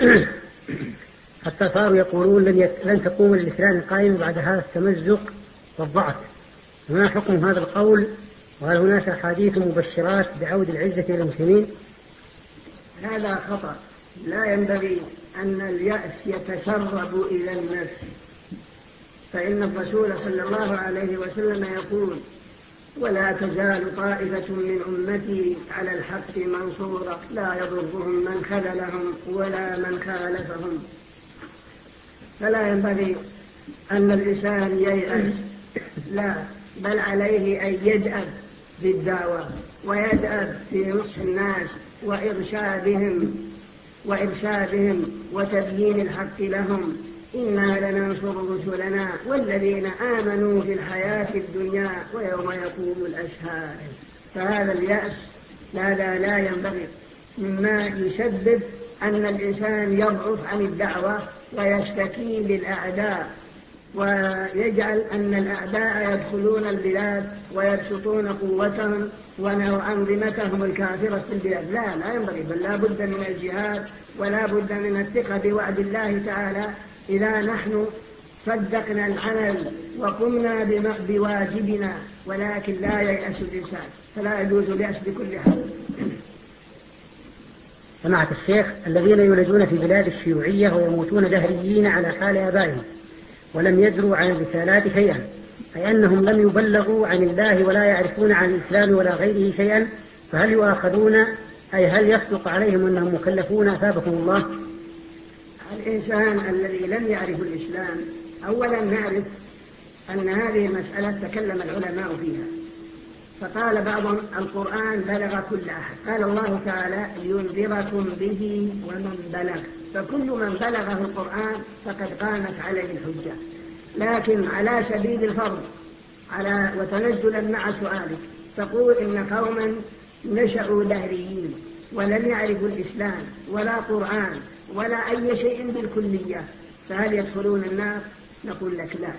حتى صاروا يقولون لن, يت... لن تقوم الإسلام القائم بعد هذا التمزق والضعف. ما حكم هذا القول؟ وهل هناك أحاديث مبشرات بعود العزة إلى المسلمين؟ هذا خطأ. لا ينبغي أن اليأس يتسرب إلى النفس، فإن الرسول صلى الله عليه وسلم يقول: ولا تزال طائفة من أمتي على الحق منصورة لا يضرهم من خذلهم ولا من خالفهم. فلا ينبغي أن الإنسان ييأس، لا، بل عليه أن يدأب بالدعوة ويدأب في نصح الناس وإرشادهم وإرشادهم وتبيين الحق لهم. إنا لننصر رسلنا والذين آمنوا في الحياة الدنيا ويوم يقوم الأشهاد. فهذا اليأس هذا لا ينبغي، مما يسبب أن الإنسان يضعف عن الدعوة ويستكين للأعداء، ويجعل أن الأعداء يدخلون البلاد ويبسطون قوتهم وأنظمتهم الكافرة في البلاد. لا لا ينبغي، بل لا بد من الجهاد ولا بد من الثقة بوعد الله تعالى. إذا نحن صدقنا العمل وقمنا بواجبنا، ولكن لا ييأس الإنسان، فلا يجوز اليأس بكل حال. سماحة الشيخ، الذين يولدون في بلاد الشيوعية ويموتون دهريين على حال آبائهم ولم يدروا عن الرسالات شيئا، أي أنهم لم يبلغوا عن الله ولا يعرفون عن الإسلام ولا غيره شيئا، فهل يؤاخذون؟ أي هل يصدق عليهم أنهم مكلفون أثابكم الله؟ الإنسان الذي لم يعرف الإسلام، أولا نعرف أن هذه المسألة تكلم العلماء فيها، فقال بعضهم: القرآن بلغ كل أحد. قال الله تعالى: لينذركم به ومن بلغ. فكل من بلغه القرآن فقد قامت عليه الحجة. لكن على سبيل الفرض على وتنزلا مع سؤالك، تقول إن قوما نشأوا دهريين ولم يعرفوا الإسلام ولا قرآن ولا أي شيء بالكلية، فهل يدخلون النار؟ نقول لك لا،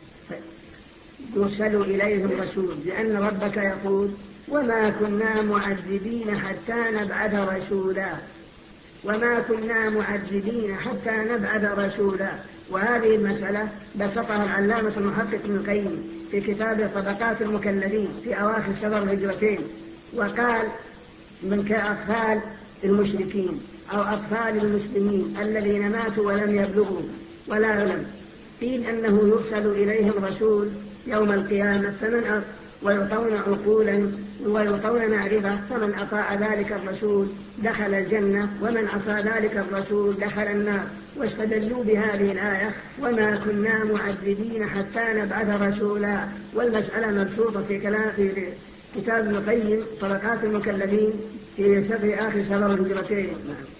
يرسل إليهم رسول، لأن ربك يقول وما كنا معذبين حتى نبعث رسولا، وما كنا معذبين حتى نبعث رسولا. وهذه المسألة بسطها العلامة المحقق ابن القيم في كتاب طبقات المكلفين في أواخر شهر الهجرتين، وقال من كأطفال المشركين أو أطفال المسلمين الذين ماتوا ولم يبلغوا ولا علم، قيل أنه يرسل إليهم رسول يوم القيامة فمن ويعطون عقولا ويعطون معرفة، فمن أطاع ذلك الرسول دخل الجنة ومن عصى ذلك الرسول دخل النار. واستدلوا بهذه الآية وما كنا معذبين حتى نبعث رسولا. والمسألة مبسوطة في كلام في كتاب ابن القيم طبقات المكلفين في شرح آخر شهر الهجرتين.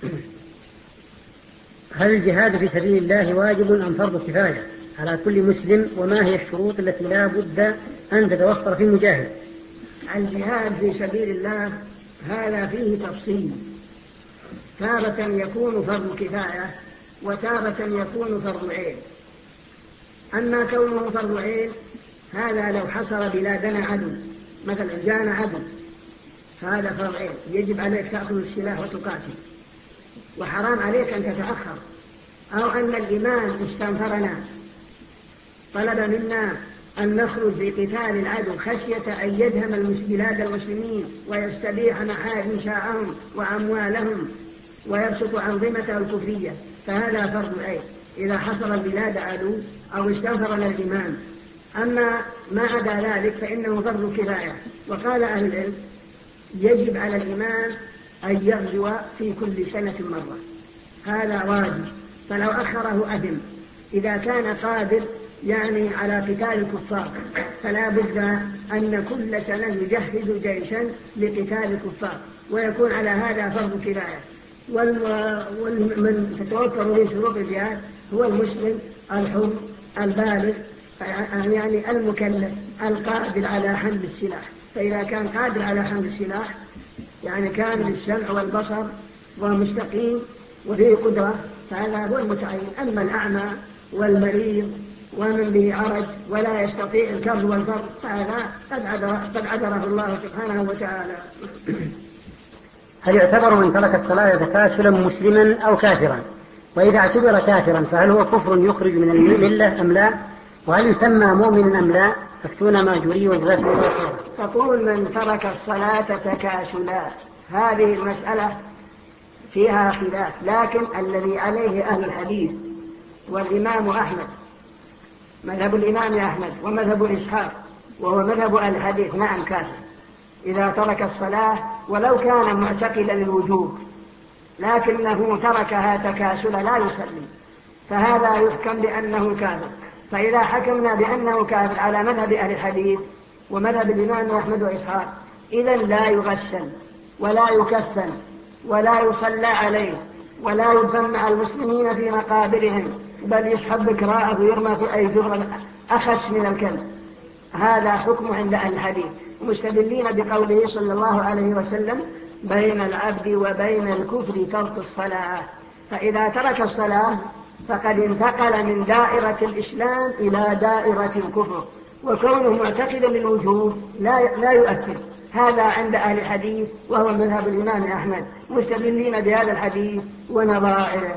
هل الجهاد في سبيل الله واجب أم فرض كفاية على كل مسلم؟ وما هي الشروط التي لا بد أن تتوفر في المجاهد؟ الجهاد في سبيل الله هذا فيه تفصيل، تارة يكون فرض كفاية وتارة يكون فرض عين. أما كونه فرض عين هذا لو حصر بلادنا عدو، مثلا جانا عدو، فهذا فرض عين، يجب عليك تأخذ السلاح وتقاتل، وحرام عليك أن تتأخر. أو أن الإمام استنفرنا طلب منا أن نخرج بقتال العدو خشية أن يدهم بلاد المسلمين ويستبيح محارم شاءهم وأموالهم ويبسط أنظمته الكفرية، فهذا فرض عين إذا حصر البلاد عدو أو استنفرنا الإمام. أما ما عدا ذلك فإنه فرض كفاية. وقال أهل العلم يجب على الإمام أن يغزو في كل سنة مرة، هذا واجب، فلو أخره أثم. إذا كان قادر يعني على قتال الكفار فلا بد أن كل سنة يجهز جيشا لقتال الكفار، ويكون على هذا فرض كفاية. ومن تتوفر من شروط الجهاد هو المسلم الحر البالغ، يعني المكلف القادر على حمل السلاح. فإذا كان قادر على حمل السلاح يعني كان بالسمع والبصر ومستقيم وفيه قدرة، فهذا هو المتعين. أما الأعمى والمريض ومن به عرج ولا يستطيع الكر والفر فهذا قد عذره الله سبحانه وتعالى. هل يعتبر من ترك الصلاة تكاسلا مسلما أو كافرا؟ وإذا اعتبر كافرا فهل هو كفر يخرج من الملة أم لا؟ وهل يسمى مؤمنا أم لا؟ افتونا ماجوري وجزاكم الله خيرا. تقول من ترك الصلاة تكاسلا، هذه المسألة فيها خلاف، لكن الذي عليه أهل الحديث والإمام أحمد مذهب الإمام أحمد ومذهب إسحاق وهو مذهب أهل الحديث نعم كافر إذا ترك الصلاة ولو كان معتقدا للوجوب، لكنه تركها تكاسلا لا يصلي، فهذا يحكم بأنه كافر. فإذا حكمنا بأنه كافر على مذهب أهل الحديث ومذهب الإمام أحمد وإسحاق إذن لا يغسل ولا يكفن ولا يصلى عليه ولا يدفن مع المسلمين في مقابرهم، بل يسحب بكراءه ويرمى في أي جرة أخس من الكلب. هذا حكم عند أهل الحديث، مستدلين بقوله صلى الله عليه وسلم بين العبد وبين الكفر ترك الصلاة. فإذا ترك الصلاة فقد انتقل من دائرة الإسلام إلى دائرة الكفر، وكونه معتقدا للوجوب لا لا يؤثر. هذا عند أهل الحديث وهو مذهب الإمام أحمد، مستدلين بهذا الحديث ونظائره.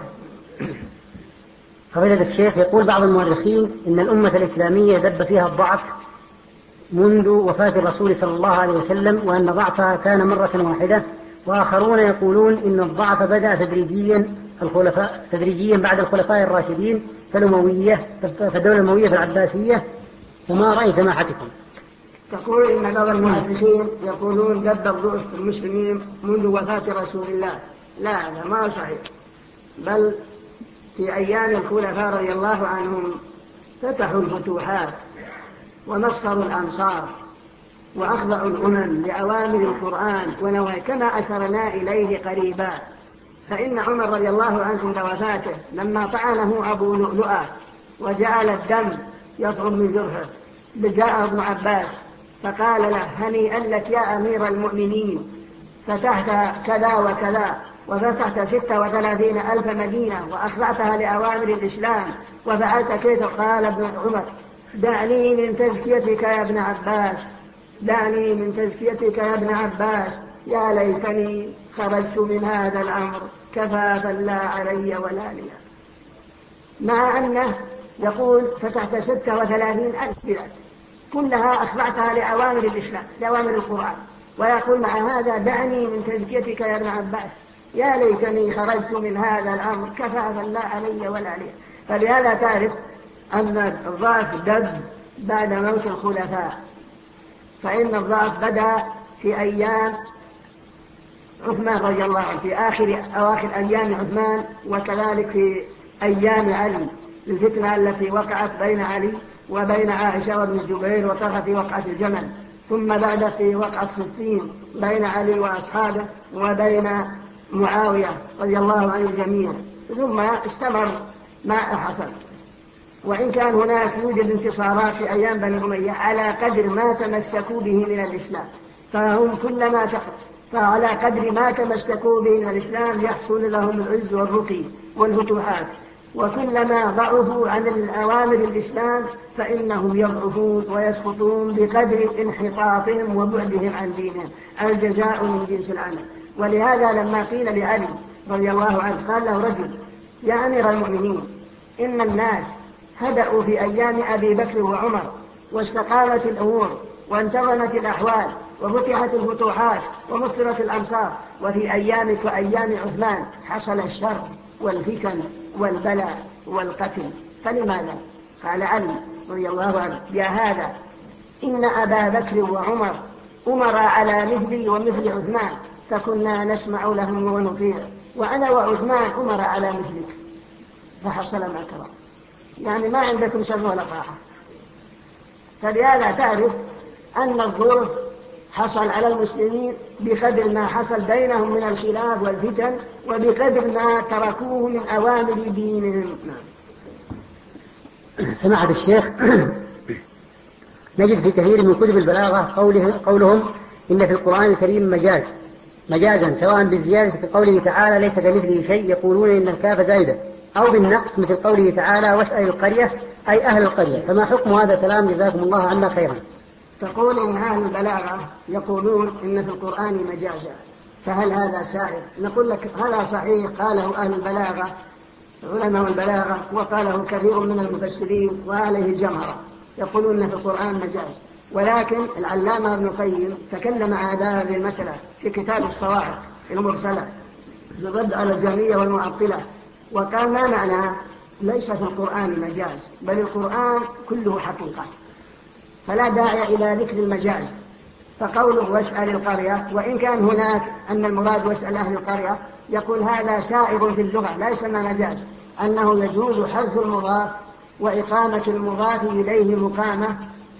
فضيلة الشيخ، يقول بعض المؤرخين إن الأمة الإسلامية دب فيها الضعف منذ وفاة الرسول صلى الله عليه وسلم، وأن ضعفها كان مرة واحدة، وآخرون يقولون إن الضعف بدأ تدريجيا الخلفاء تدريجيا بعد الخلفاء الراشدين فالأموية فالدولة الأموية العباسية، وما رأي سماحتكم؟ تقول إن بعض المؤرخين يقولون دب الضعف المسلمين منذ وفاة رسول الله. لا، هذا ما صحيح، بل في أيام الخلفاء رضي الله عنهم فتحوا الفتوحات ونصروا الأنصار وأخضعوا الأمم لأوامر القرآن ونوى كما أشرنا إليه قريبا. فإن عمر رضي الله عنه عند وفاته لما طعنه أبو لؤلؤة وجعل الدم يطعم من جرحه جاء ابن عباس فقال له هنيئا لك يا أمير المؤمنين، فتحت كذا وكذا وفتحت ستة وثلاثين ألف مدينة وأخضعتها لأوامر الإسلام وفعلت كيف. قال ابن عمر دعني من تزكيتك يا ابن عباس، دعني من تزكيتك يا ابن عباس، يا ليتني خرجت من هذا الأمر كفافا لا علي ولا لي. مع أنه يقول فتحت ستة وثلاثين ألف بلاد كلها أخضعتها لأوامر الإسلام لأوامر القرآن، ويقول مع هذا دعني من تزكيتك يا ابن عباس، يا ليتني خرجت من هذا الأمر كفافا لا علي ولا لي. فلهذا تعرف أن الضعف دب بعد موت الخلفاء، فإن الضعف بدأ في أيام عثمان رضي الله عنه، في آخر أواخر أيام عثمان، وكذلك في أيام علي، الفتنة التي وقعت بين علي وبين عائشة وابن الزبير وطرح في وقعة الجمل، ثم بعد في وقعة صفين بين علي وأصحابه وبين معاوية رضي الله عن الجميع، ثم استمر ما حصل. وإن كان هناك يوجد انتصارات في أيام بني أمية على قدر ما تمسكوا به من الإسلام، فهم كلما فعلى قدر ما تمسكوا به من الإسلام يحصل لهم العز والرقي والفتوحات، وكلما ضعفوا عن الأوامر الإسلام فإنهم يضعفون ويسقطون بقدر انحطاطهم وبعدهم عن دينهم، الجزاء من جنس العمل. ولهذا لما قيل لعلي رضي الله عنه قال له رجل يا أمير المؤمنين إن الناس هدأوا في أيام أبي بكر وعمر واستقامت الأمور وانتظمت الأحوال وفتحت الفتوحات ومصرت الأمصار، وفي أيامك وأيام عثمان حصل الشر والفتن والبلاء والقتل، فلماذا؟ قال علي رضي الله عنه يا هذا إن أبا بكر وعمر أمر على مثلي ومثل عثمان فكنا نسمع لهم ونطيع، وأنا وعثمان أمر على مثلك فحصل ما ترى، يعني ما عندكم شر ولا طاعة. فبهذا تعرف أن الظلم حصل على المسلمين بقدر ما حصل بينهم من الخلاف والفتن وبقدر ما تركوه من أوامر دينهم. سماحة الشيخ، نجد في كثير من كتب البلاغة قوله قولهم إن في القرآن الكريم مجاز مجازا سواء بالزيادة في قوله تعالى ليس كمثله شيء يقولون إن الكاف زائدة، أو بالنقص مثل قوله تعالى واسأل القرية أي أهل القرية، فما حكم هذا الكلام جزاكم الله عنا خيرا؟ تقول إن أهل البلاغة يقولون إن في القرآن مجازا، فهل هذا سائر؟ نقول لك هذا صحيح قاله أهل البلاغة علماء البلاغة وقاله كثير من المفسرين وعليه الجمهرة، يقولون إن في القرآن مجاز، ولكن العلامة ابن القيم تكلم عن هذه المسألة في كتاب الصواعق المرسلة بالرد على الجهمية والمعطلة، وقال ما معنى ليس في القرآن مجاز بل القرآن كله حقيقة، فلا داعي إلى ذكر المجاز. فقوله واسأل القرية وإن كان هناك أن المراد واسأل أهل القرية، يقول هذا سائر في اللغة لا يسمى مجاز، أنه يجوز حذف المضاف وإقامة المضاف إليه مقامة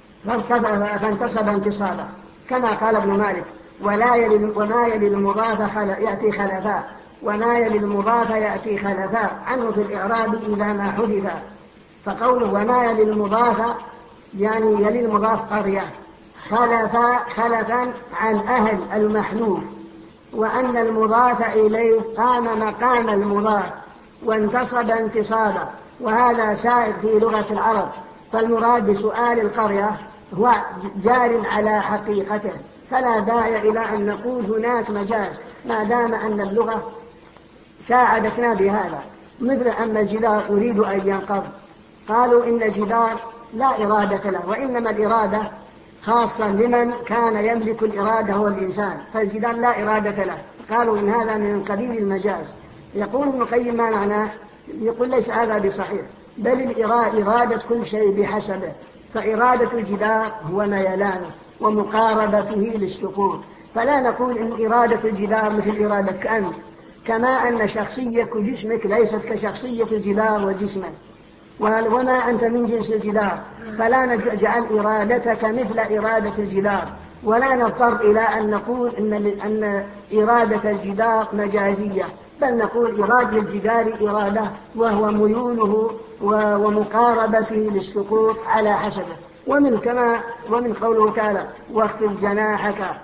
فانتصب انتصابا، كما قال ابن مالك ولا يلي وما يلي المضاف يأتي خلفا، وما يلي المضاف يأتي خلفا عنه في الإعراب إذا ما حذف. فقوله وما يلي المضاف يعني يلي المضاف قرية خلفا خلفا عن أهل المحذوف، وأن المضاف إليه قام مقام المضاف وانتصب انتصابا، وهذا سائد في لغة العرب. فالمراد بسؤال القرية هو جار على حقيقته، فلا داعي إلى أن نقول هناك مجاز ما دام أن اللغة ساعدتنا بهذا. مثل أن الجدار يريد أن ينقض، قالوا إن الجدار لا إرادة له، وإنما الإرادة خاصة لمن كان يملك الإرادة هو الإنسان، فالجدار لا إرادة له، قالوا إن هذا من قبيل المجاز. يقول ابن القيم ما معناه؟ يقول ليس هذا بصحيح، بل الإرادة كل شيء بحسبه، فإرادة الجدار هو ميلانه ومقاربته للسقوط، فلا نقول إن إرادة الجدار مثل إرادتك أنت، كما أن شخصية جسمك ليست كشخصية الجدار وجسمك، وما أنت من جنس الجدار، فلا نجعل إرادتك مثل إرادة الجدار، ولا نضطر إلى أن نقول إن, أن إرادة الجدار مجازية، بل نقول إرادة الجدار إرادة وهو ميوله ومقاربته للسقوط على حسبه. ومن كما ومن قوله تعالى واخفض جناحك،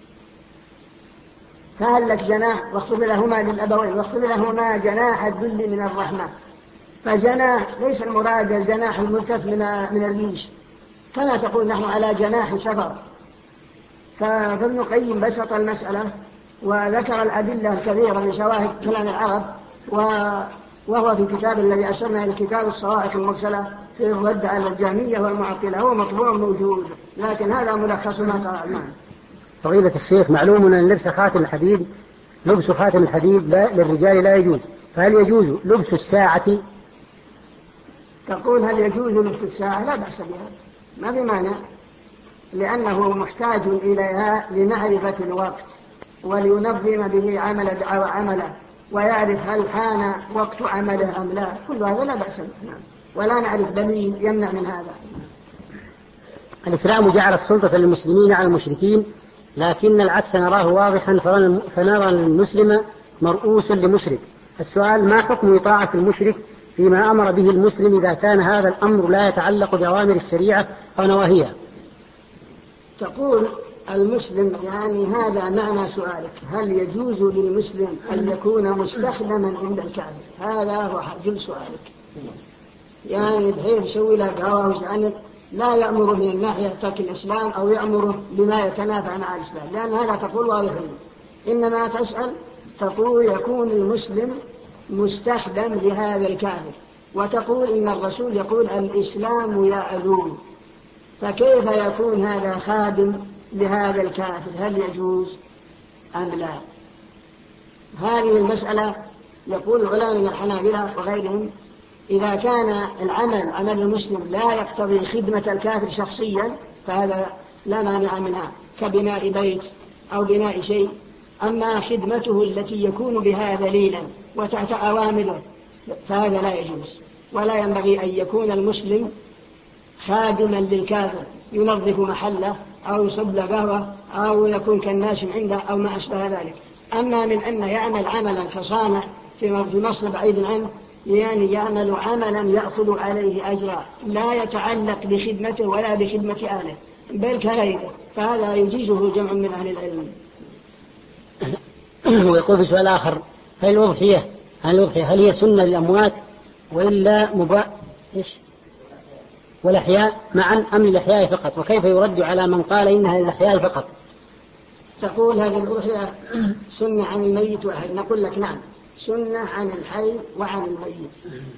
فهل لك جناح، واخفض لهما للأبوين واخفض لهما جناح الذل من الرحمة. فجناح ليس المراد الجناح الملتف من من الريش كما تقول نحن على جناح سفر. فابن القيم بسط المسألة وذكر الأدلة الكثيرة من شواهد كلام العرب، وهو في كتاب الذي أشرنا إلى كتاب الصواعق المرسلة في الرد على الجهمية والمعطلة، هو مطبوع موجود، لكن هذا ملخص ما قرأناه. فضيلة الشيخ، معلوم أن لبس خاتم الحديد لبس خاتم الحديد لا للرجال لا يجوز، فهل يجوز لبس الساعة؟ تقول هل يجوز لبس الساعة؟ لا بأس بها، ما في مانع، لأنه محتاج إليها لمعرفة الوقت ولينظم به عمل عمله ويعرف هل حان وقت عمله أم لا، كل هذا لا بأس به، ولا نعرف دليل يمنع من هذا. الإسلام جعل السلطة للمسلمين على المشركين، لكن العكس نراه واضحا، فنرى المسلم مرؤوس لمشرك. السؤال: ما حكم طاعة المشرك فيما أمر به المسلم إذا كان هذا الأمر لا يتعلق بأوامر الشريعة أو نواهيها؟ تقول المسلم، يعني هذا معنى سؤالك، هل يجوز للمسلم أن يكون مستخدما عند الكافر؟ هذا هو حجم سؤالك، يعني بحيث يسوي له قهوة، يعني لا يأمر من الناحية ترك الإسلام أو يأمر بما يتنافى مع الإسلام، لأن هذا تقول واضحا. إنما تسأل تقول يكون المسلم مستخدم لهذا الكافر، وتقول إن الرسول يقول الإسلام يعلو، فكيف يكون هذا خادم لهذا الكافر؟ هل يجوز أم لا؟ هذه المسألة يقول العلماء من الحنابلة وغيرهم إذا كان العمل عمل المسلم لا يقتضي خدمة الكافر شخصيا فهذا لا مانع منها، كبناء بيت أو بناء شيء. أما خدمته التي يكون بها دليلا وتحت أوامره فهذا لا يجوز، ولا ينبغي أن يكون المسلم خادما للكافر ينظف محله أو يصب له قهوة أو يكون كالناس عنده أو ما أشبه ذلك. أما من أن يعمل عملا كصانع في مصر بعيد عنه، يعني يعمل عملا يأخذ عليه أجرا لا يتعلق بخدمته ولا بخدمة أهله بل كغيره، فهذا يجيزه جمع من أهل العلم. ويقول في سؤال آخر: هل الأضحية هل الأضحية هل هي سنة للأموات وإلا مباح إيش والأحياء معا أم للأحياء فقط؟ وكيف يرد على من قال إنها للأحياء فقط؟ تقول هذه الأضحية سنة عن الميت والحي، نقول لك نعم، سنة عن الحي وعن الميت،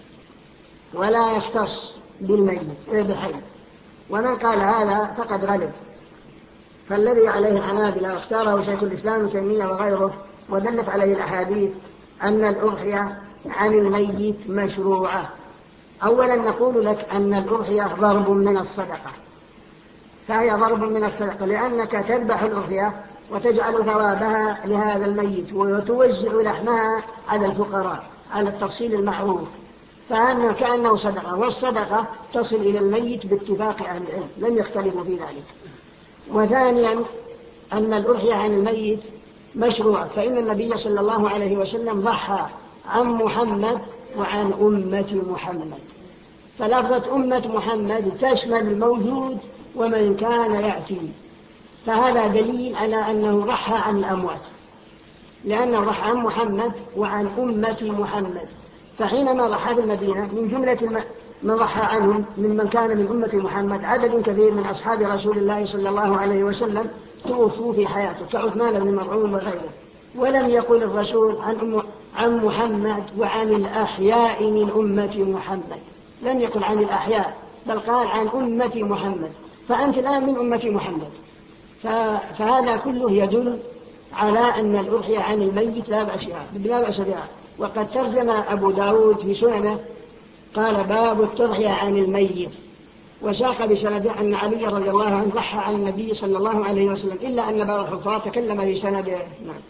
ولا يختص بالميت بالحي. ومن قال هذا فقد غلب، فالذي عليه الحنابلة واختاره شيخ الإسلام ابن تيمية وغيره ودلت عليه الأحاديث أن الأضحية عن الميت مشروعة. أولا نقول لك أن الأضحية ضرب من الصدقة، فهي ضرب من الصدقة لأنك تذبح الأضحية وتجعل ثوابها لهذا الميت وتوزع لحمها على الفقراء على التفصيل المعروف، فأنه كأنه صدقة، والصدقة تصل إلى الميت باتفاق أهل العلم لم يختلفوا في ذلك. وثانيا أن الأضحية عن الميت مشروع، فإن النبي صلى الله عليه وسلم ضحى عن محمد وعن أمة محمد، فلفظة أمة محمد تشمل الموجود ومن كان يأتي، فهذا دليل على أنه ضحى عن الأموات، لأنه ضحى عن محمد وعن أمة محمد. فحينما ضحى في المدينة من جملة من ضحى عنهم ممن كان من أمة محمد عدد كثير من أصحاب رسول الله صلى الله عليه وسلم توفوا في حياته كعثمان بن مظعون وغيره، ولم يقل الرسول عن, أم عن محمد وعن الأحياء من أمة محمد، لم يقل عن الأحياء بل قال عن أمة محمد، فأنت الآن من أمة محمد. فهذا كله يدل على أن الأضحية عن الميت لا بأس لا بأس بها. وقد ترجم أبو داود في سننه قال باب التضحية عن الميت، وساق بسنده أن علي رضي الله عنه ضحى عن النبي صلى الله عليه وسلم، إلا أن بعض الحفاظ تكلم بسنده. نعم.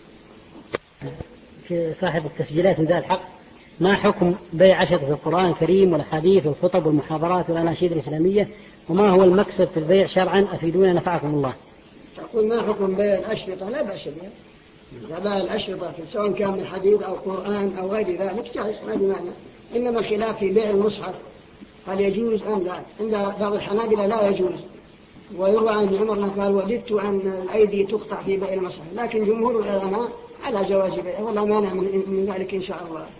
في صاحب التسجيلات من ذا الحق: ما حكم بيع أشرطة القرآن الكريم والحديث والخطب والمحاضرات والأناشيد الإسلامية، وما هو المكسب في البيع شرعا؟ أفيدونا نفعكم الله. تقول ما حكم بيع الأشرطة؟ لا بأس بها، إذا باع الأشرطة سواء كان من حديث أو قرآن أو غير ذلك جائز، ما بمعنى. إنما الخلاف في بيع المصحف هل يجوز أم لا؟ عند بعض الحنابلة لا يجوز، ويروى عن عمر قال وددت أن الأيدي تقطع في بيع المصحف، لكن جمهور العلماء على جواز بيعه ولا مانع من ذلك إن شاء الله.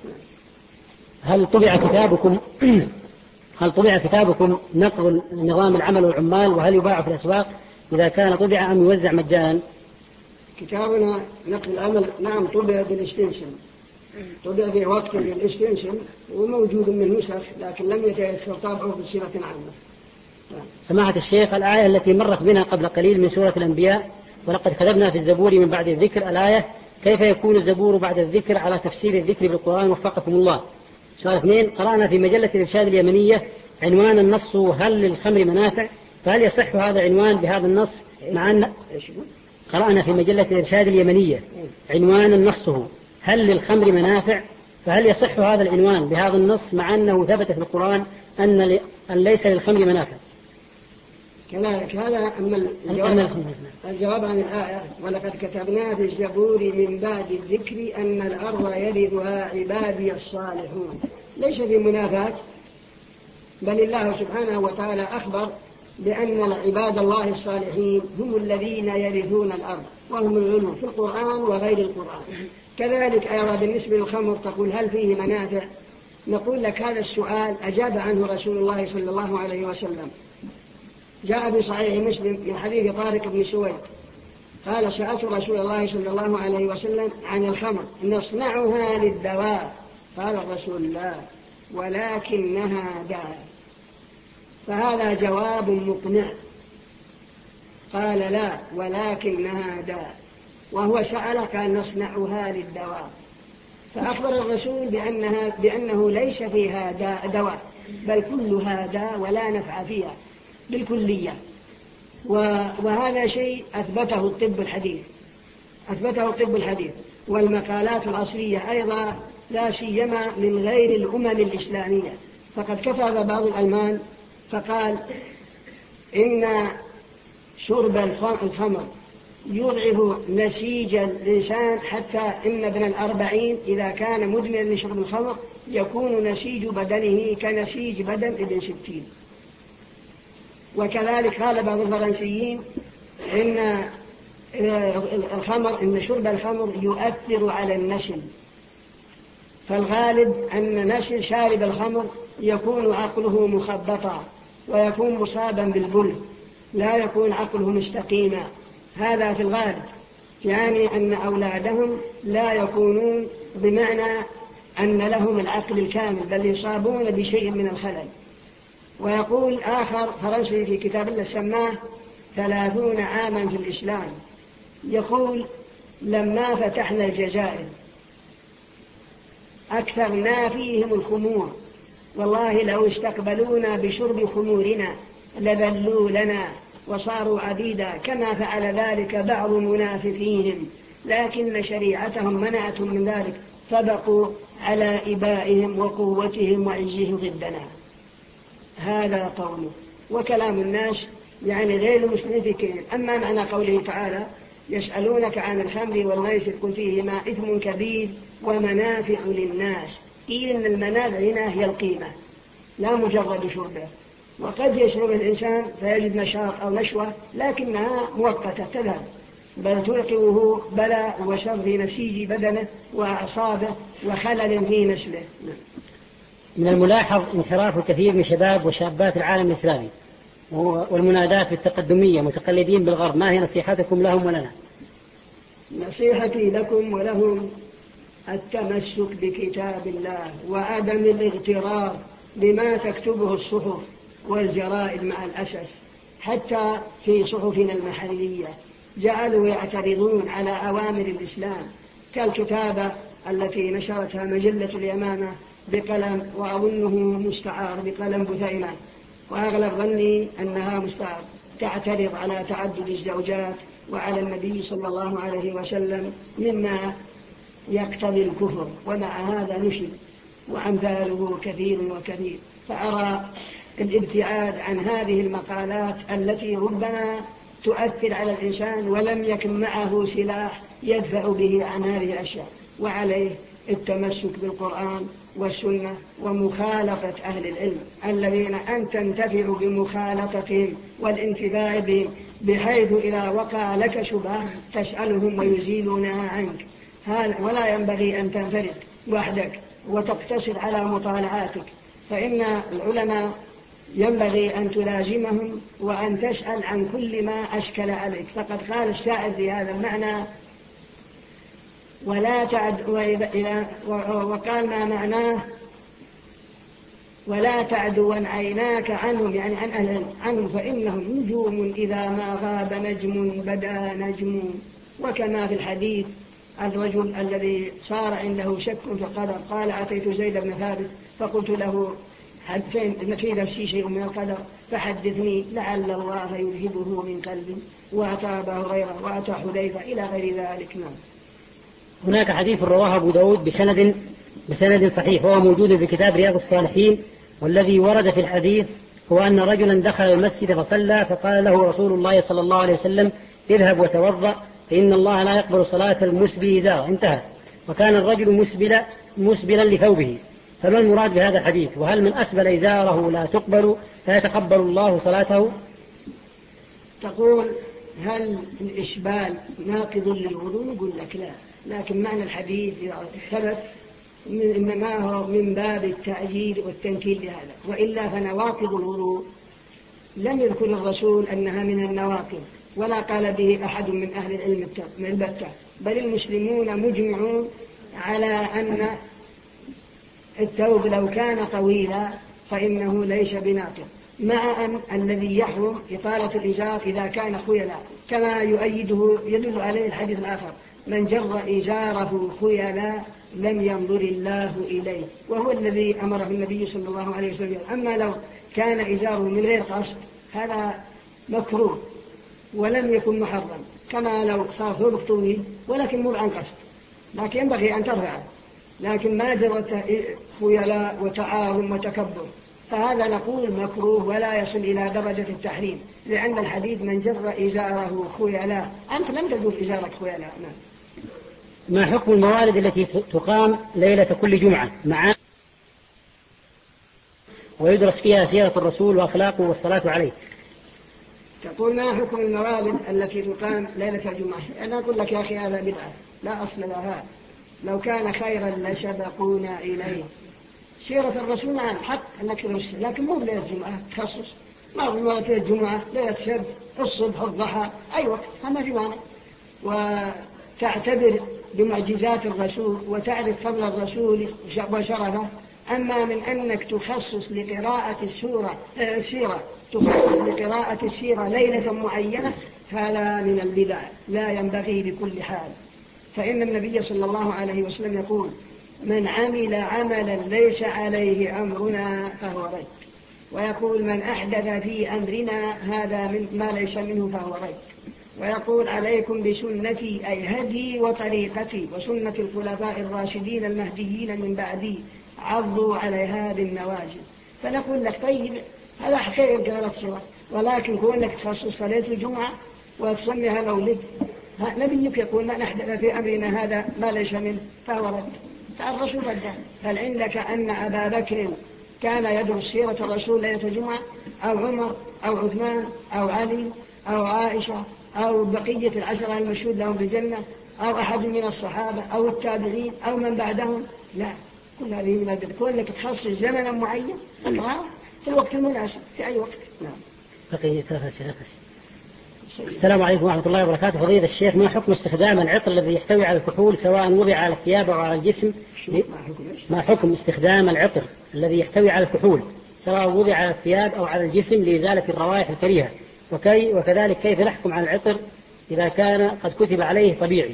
هل طبع كتابكم هل طبع كتابكم نقل نظام العمل والعمال، وهل يباع في الأسواق إذا كان طبع أم يوزع مجانا؟ كتابنا نقل العمل نعم طبع بالاستنشن، طبع في وقت بالاستنشن وموجود من نسخ، لكن لم يتيسر طابعه بصيغة عامة. سماحة الشيخ، الآية التي مرت بنا قبل قليل من سورة الأنبياء ولقد كتبنا في الزبور من بعد الذكر، الآية كيف يكون الزبور بعد الذكر على تفسير الذكر بالقرآن وفقكم الله؟ سؤال اثنين، قرأنا في مجلة الإرشاد اليمنية عنوان النص هل للخمر منافع، فهل يصح هذا العنوان بهذا النص مع أن قرأنا في مجلة الإرشاد اليمنية عنوان النص هل للخمر منافع، فهل يصح هذا العنوان بهذا النص مع أنه ثبت في القرآن أن, ل... أن ليس للخمر منافع؟ كذلك هذا أما الجواب, الجواب عن الآية ولقد كتبنا في الزبور من بعد الذكر أن الأرض يرثها عبادي الصالحون، ليس في منافاة، بل الله سبحانه وتعالى أخبر بأن عباد الله الصالحين هم الذين يرثون الأرض وهم العلو في القرآن وغير القرآن. كذلك أيضا بالنسبة للخمر تقول هل فيه منافع؟ نقول لك هذا السؤال أجاب عنه رسول الله صلى الله عليه وسلم، جاء في صحيح مسلم من حديث طارق بن سويد قال سألت رسول الله صلى الله عليه وسلم عن الخمر نصنعها للدواء، قال الرسول لا ولكنها داء، فهذا جواب مقنع، قال لا ولكنها داء، وهو سأل قال نصنعها للدواء، فأخبر الرسول بأنها بأنه ليس فيها دواء بل كلها داء ولا نفع فيها بالكلية، وهذا شيء أثبته الطب الحديث أثبته الطب الحديث والمقالات العصرية أيضا لا سيما من غير الأمم الإسلامية، فقد كفر بعض الألمان فقال إن شرب الخمر يضعف نسيج الإنسان، حتى إن ابن الأربعين إذا كان مدمنا لشرب الخمر يكون نسيج بدنه كنسيج بدن ابن ستين. وكذلك قال بعض الفرنسيين إن الخمر إن شرب الخمر يؤثر على النسل، فالغالب أن نسل شارب الخمر يكون عقله مخبطا ويكون مصابا بالبل، لا يكون عقله مستقيما، هذا في الغالب، يعني أن أولادهم لا يكونون بمعنى أن لهم العقل الكامل بل يصابون بشيء من الخلل. ويقول آخر فرنسي في كتاب الله سماه ثلاثون عاما في الإسلام، يقول لما فتحنا الجزائر أكثرنا فيهم الخمور، والله لو استقبلونا بشرب خمورنا لذلوا لنا وصاروا عبيدا، كما فعل ذلك بعض منافقيهم، لكن شريعتهم منعتهم من ذلك فبقوا على إبائهم وقوتهم وعزهم ضدنا. هذا قوله، وكلام الناس يعني غير المسلمين في كثير. أما معنى قوله تعالى يسألونك عن الخمر والميسر قل فيهما إثم كبير ومنافع للناس، قيل إن المنافع هنا هي القيمة لا مجرد شربه، وقد يشرب الإنسان فيجد نشاط أو نشوة لكنها مؤقتة تذهب، بل تلقيه بلاء وشر في نسيج بدنه وأعصابه وخلل في نسله. من الملاحظ انحراف الكثير من شباب وشابات العالم الإسلامي والمنادات بالتقدمية متقلدين بالغرب، ما هي نصيحتكم لهم ولنا؟ نصيحتي لكم ولهم التمسك بكتاب الله وعدم الاغترار بما تكتبه الصحف والجرائد. مع الأسف حتى في صحفنا المحلية جعلوا يعترضون على أوامر الإسلام، كالكتابة التي نشرتها مجلة اليمامة بقلم وأظنه مستعار بقلم بثينة، وأغلب ظني أنها مستعار، تعترض على تعدد الزوجات وعلى النبي صلى الله عليه وسلم مما يقتضي الكفر، ومع هذا نشر وأمثاله كثير وكثير. فأرى الابتعاد عن هذه المقالات التي ربما تؤثر على الإنسان ولم يكن معه سلاح يدفع به عن هذه الأشياء، وعليه التمسك بالقرآن والسنة ومخالطة أهل العلم الذين أن تنتفع بمخالطتهم والانتفاع بهم، بحيث إذا وقع لك شبهة تسألهم ويزيلونها عنك. ولا ينبغي أن تنفرد وحدك وتقتصر على مطالعاتك، فإن العلماء ينبغي أن تلازمهم وأن تسأل عن كل ما أشكل عليك. فقد قال الشاعر في هذا المعنى: ولا تعد، وقال ما معناه: ولا تعدوا عيناك عنهم، يعني عن أهل عنهم، فإنهم نجوم إذا ما غاب نجم بدا نجم. وكما في الحديث الرجل الذي صار عنده شك في القدر، قال: أتيت زيد بن ثابت فقلت له: في نفسي شيء من القدر فحدثني لعل الله يذهبه من قلبي. وأتى أبا هريرة وأتى حذيفة إلى غير ذلك. نعم. هناك حديث رواه أبو داود بسند بسند صحيح، وهو موجود في كتاب رياض الصالحين، والذي ورد في الحديث هو أن رجلا دخل المسجد فصلى، فقال له رسول الله صلى الله عليه وسلم: اذهب وتوضأ فإن الله لا يقبل صلاة المسبل إزاره. انتهى. وكان الرجل مسبلا مسبلا لثوبه. فما المراد بهذا الحديث؟ وهل من أسبل إزاره لا تقبل لا يتقبل الله صلاته؟ تقول: هل الإشبال ناقض للوضوء؟ نقول لك لا، لكن معنى الحديث إذا ثبت إنما هو من باب التعجيل والتنكيل لهذا، وإلا فنواقض الوضوء لم يذكر الرسول أنها من النواقض، ولا قال به أحد من أهل العلم البتة، بل المسلمون مجمعون على أن الثوب لو كان طويلا فإنه ليس بناقض، مع أن الذي يحرم إطالة الإزار إذا كان خيلا، كما يؤيده يدل عليه الحديث الآخر: من جر إزاره خيلا لم ينظر الله إليه، وهو الذي أمره النبي صلى الله عليه وسلم. أما لو كان إزاره من غير قصد هذا مكروه ولم يكن محرم، كما لو صار ثوب طويل ولكن مو عن قصد، لكن ينبغي أن ترفعه، لكن ما جرت خيلاء وتعاهم وتكبر فهذا نقول مكروه ولا يصل إلى درجة التحريم، لأن الحديث من جر إزاره خيلاء. أنت لم تجر إزارك خيلاء. ما حكم الموالد التي تقام ليلة كل جمعة مع ويدرس فيها سيرة الرسول وأخلاقه والصلاة عليه؟ تقول: ما حكم الموالد التي تقام ليلة الجمعة؟ أنا أقول لك يا أخي هذا بدعة لا أصل لها، لو كان خيرا لسبقونا إليه. سيرة الرسول نعم حق أنك تدرس، لكن مو ليلة الجمعة تخصص، ما هو ليلة الجمعة ليلة سبت الصبح الضحى أي وقت، هذا في معنى، وتعتبر بمعجزات الرسول وتعرف فضل الرسول وشرفه. أما من أنك تخصص لقراءة السورة السيرة تخصص لقراءة السيرة ليلة معينة هذا من البدع لا ينبغي بكل حال، فإن النبي صلى الله عليه وسلم يقول: من عمل عملا ليس عليه أمرنا فهو رد، ويقول: من أحدث في أمرنا هذا من ما ليس منه فهو رد، ويقول: عليكم بسنتي أي هدي وطريقتي وسنة الخلفاء الراشدين المهديين من بعدي عضوا عليها بالنواجذ. فنقول لك: طيب هذا خير قالت سورة، ولكن كونك تخصص صلاة الجمعة وتسميها مولد، نبيك يقول: من أحدث في أمرنا هذا ما ليس منه فهو رد، فالرسول رده. هل عندك أن أبا بكر كان يدرس سيرة الرسول ليلة الجمعة، أو عمر أو عثمان أو علي أو عائشة أو بقية العشرة المشهود لهم بالجنة أو أحد من الصحابة أو التابعين أو من بعدهم؟ لا، كل هذه من البدع. كونك تخصص زمنا معين اقرأ في الوقت المناسب في أي وقت. نعم. بقية ثلاثة أسئلة. السلام عليكم ورحمة الله وبركاته. فضيلة الشيخ، ما حكم استخدام العطر الذي يحتوي على الكحول سواء وضع على الثياب أو على الجسم؟ ما حكم استخدام العطر الذي يحتوي على الكحول سواء وضع على الثياب أو على الجسم لإزالة الروائح الكريهة؟ وكي وكذلك كيف نحكم على العطر إذا كان قد كتب عليه طبيعي؟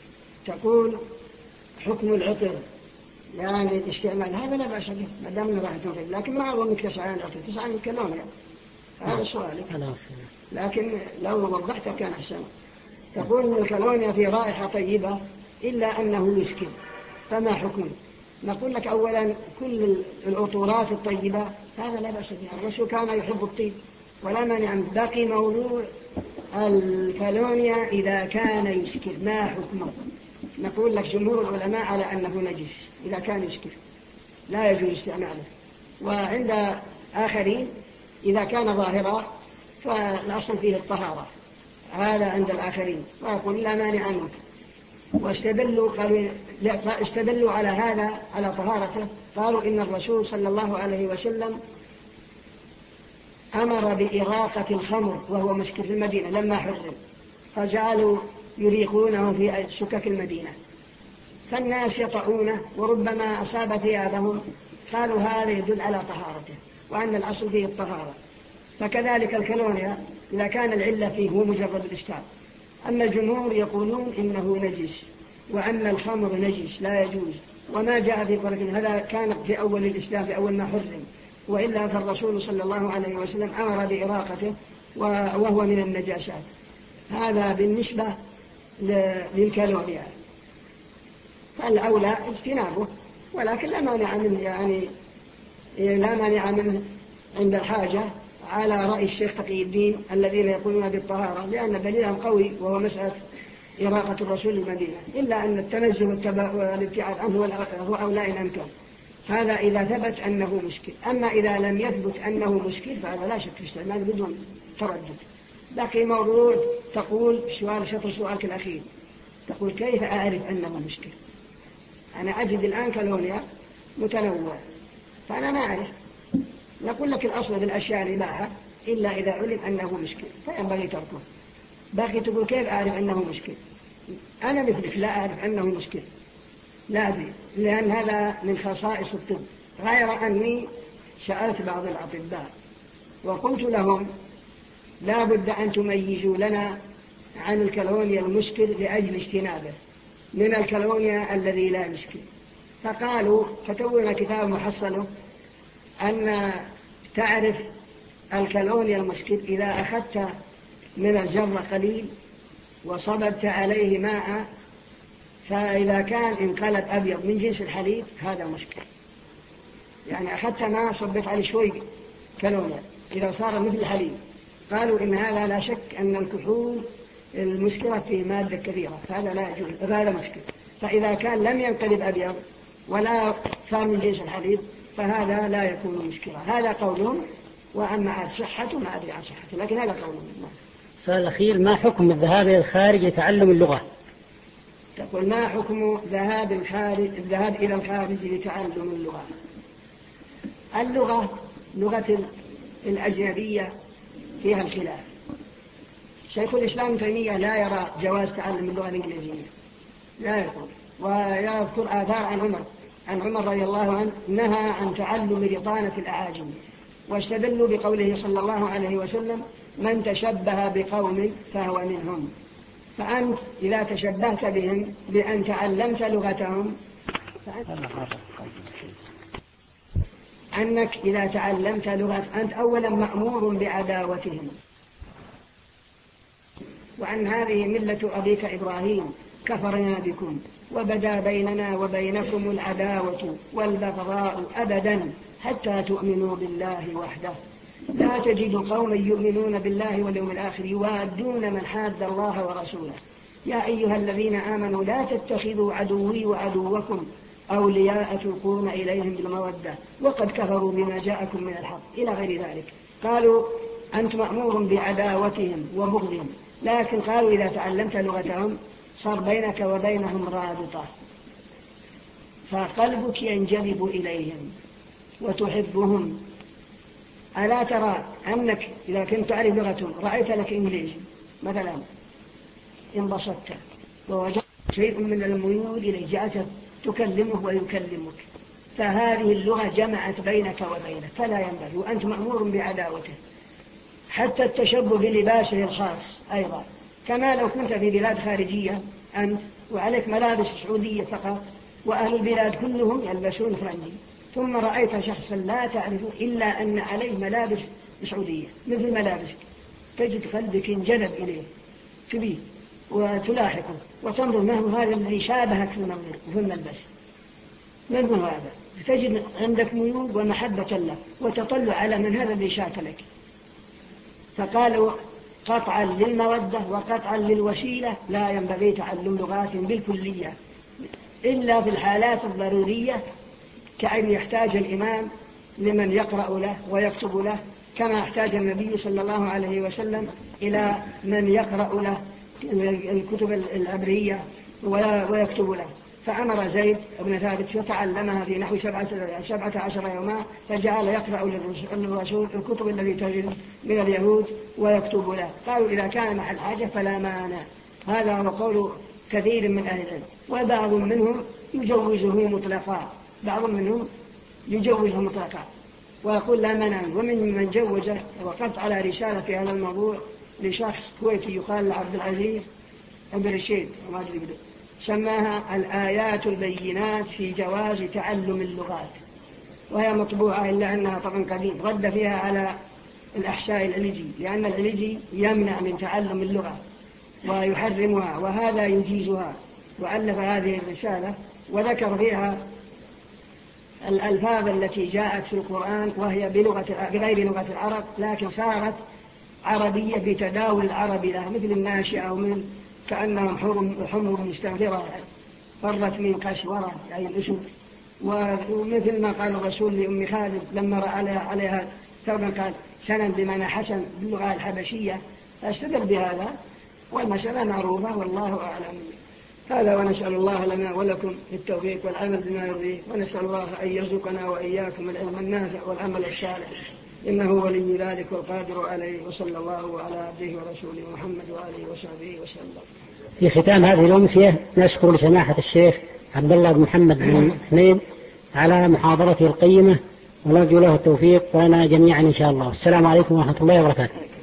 تقول: حكم العطر يعني الاستعمال هذا لا بأس به ما دام راح تنفذ، لكن ما أظنك تسعى عن العطر، تسعى عن الكلونيا. هذا سؤالك، لكن لو وضحت كان أحسن. تقول إن الكلونيا في رائحة طيبة إلا أنه يسكن، فما حكم؟ نقول لك: أولا كل العطورات الطيبة هذا لا بأس بها، الرسول كان يحب الطيب ولا مانع. باقي موضوع الكالونيا إذا كان يسكر ما حكمه؟ نقول لك جمهور العلماء على أنه نجس إذا كان يشكل لا يجوز استعماله، وعند آخرين إذا كان ظاهرا فالأصل فيه الطهارة، هذا عند الآخرين، ويقول لا مانع منه. واستدلوا قالوا استدلوا على هذا على طهارته، قالوا إن الرسول صلى الله عليه وسلم أمر بإراقة الخمر وهو مسك في المدينة لما حرم، فجعلوا يريقونه في سكك المدينة، فالناس يطعونه وربما أصاب ثيابهم، قالوا هذا يدل على طهارته وأن الأصل فيه الطهارة. فكذلك الكلونيا إذا كان العلة فيه هو مجرد الإشتار. أما الجمهور يقولون إنه نجس وأن الخمر نجس لا يجوز، وما جاء في قرآن هذا كان في أول الإسلام في أول ما حرم، وإلا فالرسول صلى الله عليه وسلم أمر بإراقته وهو من النجاسات. هذا بالنسبة للكالوريا، فالأولى اجتنابه، ولكن لا مانع منه، يعني لا مانع منه عند الحاجة، على رأي الشيخ تقي الدين الذين يقولون بالطهارة، لأن دليلهم قوي وهو مسألة إراقة الرسول المدينة، إلا أن التنزه والابتعاد عنه هو أولى إن أمكن. هذا إذا ثبت أنه مشكل. أما إذا لم يثبت أنه مشكل فهذا لا شك في استعمال بدون تردد. بقي موضوع تقول سؤال شطر سؤالك الأخير، تقول كيف أعرف أنه مشكل؟ أنا أجد الآن كالونيا متنوع فأنا ما أعرف. نقول لك الأصل بالأشياء الإباحة إلا إذا علم أنه مشكل فينبغي تركه. باقي تقول كيف أعرف أنه مشكل؟ أنا مثلك لا أعرف أنه مشكل، لا أدري، لأن هذا من خصائص الطب، غير أني سألت بعض الأطباء وقلت لهم لا بد أن تميزوا لنا عن الكالونيا المشكل لأجل اجتنابه من الكالونيا الذي لا يشكل. فقالوا كتبوا كتاب محصله أن تعرف الكالونيا المشكل إذا أخذت من الجرة قليل وصببت عليه ماء، فإذا كان انقلب أبيض من جنس الحليب هذا مشكل. يعني أخذت ماء صبت عليه شوي كالونيا إذا صار مثل الحليب، قالوا إن هذا لا شك أن الكحول المشكلة فيه مادة كثيرة، هذا لا يجوز، هذا مشكل. فإذا كان لم ينقلب أبيض ولا صار من جنس الحليب فهذا لا يكون مشكلة. هذا قولهم، وأما عاد صحته ما أدري عن صحته، لكن هذا قولهم. السؤال الأخير، ما حكم الذهاب إلى الخارج لتعلم اللغة؟ تقول ما حكم ذهاب الخارج الذهاب إلى الخارج لتعلم اللغة؟ اللغة لغة الأجنبية فيها الخلاف. شيخ الإسلام ابن تيمية لا يرى جواز تعلم اللغة الإنجليزية، لا يقول، ويذكر آثار عن عمر عن عمر رضي الله عنه نهى عن تعلم رطانة الأعاجم، واستدلوا بقوله صلى الله عليه وسلم من تشبه بقوم فهو منهم. فأنت إذا تشبهت بهم بأن تعلمت لغتهم أنك إذا تعلمت لغة أنت أولا مأمور بعداوتهم، وأن هذه ملة أبيك إبراهيم كفرنا بكم وبدا بيننا وبينكم العداوة والبغضاء أبدا حتى تؤمنوا بالله وحده لا تجد قوما يؤمنون بالله واليوم الآخر يوادون من حاد الله ورسوله يا أيها الذين آمنوا لا تتخذوا عدوي وعدوكم أولياء تلقون إليهم بالمودة وقد كفروا بما جاءكم من الحق إلى غير ذلك. قالوا أنت مأمور بعداوتهم وبغضهم، لكن قالوا إذا تعلمت لغتهم صار بينك وبينهم رابطة، فقلبك ينجذب إليهم وتحبهم. ألا ترى أنك إذا كنت تعرف لغتهم رأيت لك إنجليزي مثلا انبسطت ووجدت شيء من الميول إليه جاءت تكلمه ويكلمك، فهذه اللغة جمعت بينك وبينه فلا ينبغي، وأنت مأمور بعداوته. حتى التشبه بلباسه الخاص أيضا، كما لو كنت في بلاد خارجية أنت وعليك ملابس سعودية فقط وأهل البلاد كلهم يلبسون فرنجي، ثم رأيت شخصا لا تعرفه إلا أن عليه ملابس سعودية مثل ملابسك، تجد قلبك انجذب إليه تبيه وتلاحقه وتنظر ما هو هذا الذي شابهك في النظر وفي الملبس، ما هو هذا، تجد عندك ميول ومحبة له وتطلع على من هذا الذي شاكلك. فقالوا قطعا للمودة وقطعا للوسيلة لا ينبغي تعلم لغات بالكلية إلا في الحالات الضرورية، كأن يحتاج الإمام لمن يقرأ له ويكتب له، كما احتاج النبي صلى الله عليه وسلم إلى من يقرأ له الكتب العبرية ويكتب له، فأمر زيد بن ثابت فتعلمها في نحو سبعة عشر يوما، فجعل يقرأ للرسول الكتب التي تجد من اليهود ويكتب له. قالوا إذا كان محل حاجة فلا مانع. هذا هو قول كثير من أهل العلم، وبعض منهم يجوزه مطلقا، بعض منهم يجوزه مطلقا ويقول لا منع. ومن من جوزه وقفت على رسالة في هذا الموضوع لشخص كويتي يقال عبد العزيز بن رشيد، سماها الآيات البينات في جواز تعلم اللغات، وهي مطبوعة إلا أنها طبعا قديم، رد فيها على الأحشاء العليجي، لأن العليجي يمنع من تعلم اللغة ويحرمها، وهذا يجيزها. وألف هذه الرسالة وذكر فيها الألفاظ التي جاءت في القرآن وهي بلغة بغير لغة العرب، لكن صارت عربية بتداول العرب لها، مثل الناشئة، ومن كأنهم حمر مستنفرة فرت من قسورة يعني الأسود، ومثل ما قال الرسول لأم خالد لما رأى عليها ثوبا قال سنا بمعنى حسن باللغة الحبشية، فاستدل بهذا، والمسألة معروفة والله أعلم. هذا، ونسأل الله لنا ولكم التوفيق والعمل بما يرضيه، ونسأل الله أن يرزقنا وإياكم العلم النافع والعمل الصالح، إنه ولي ذلك والقادر عليه. وصلى الله على عبده ورسوله محمد وآله وصحبه وسلم. في ختام هذه الأمسية نشكر لسماحة الشيخ عبد الله بن محمد بن حنين على محاضرته القيمة، ونرجو له التوفيق ولنا جميعا إن شاء الله. السلام عليكم ورحمة الله وبركاته.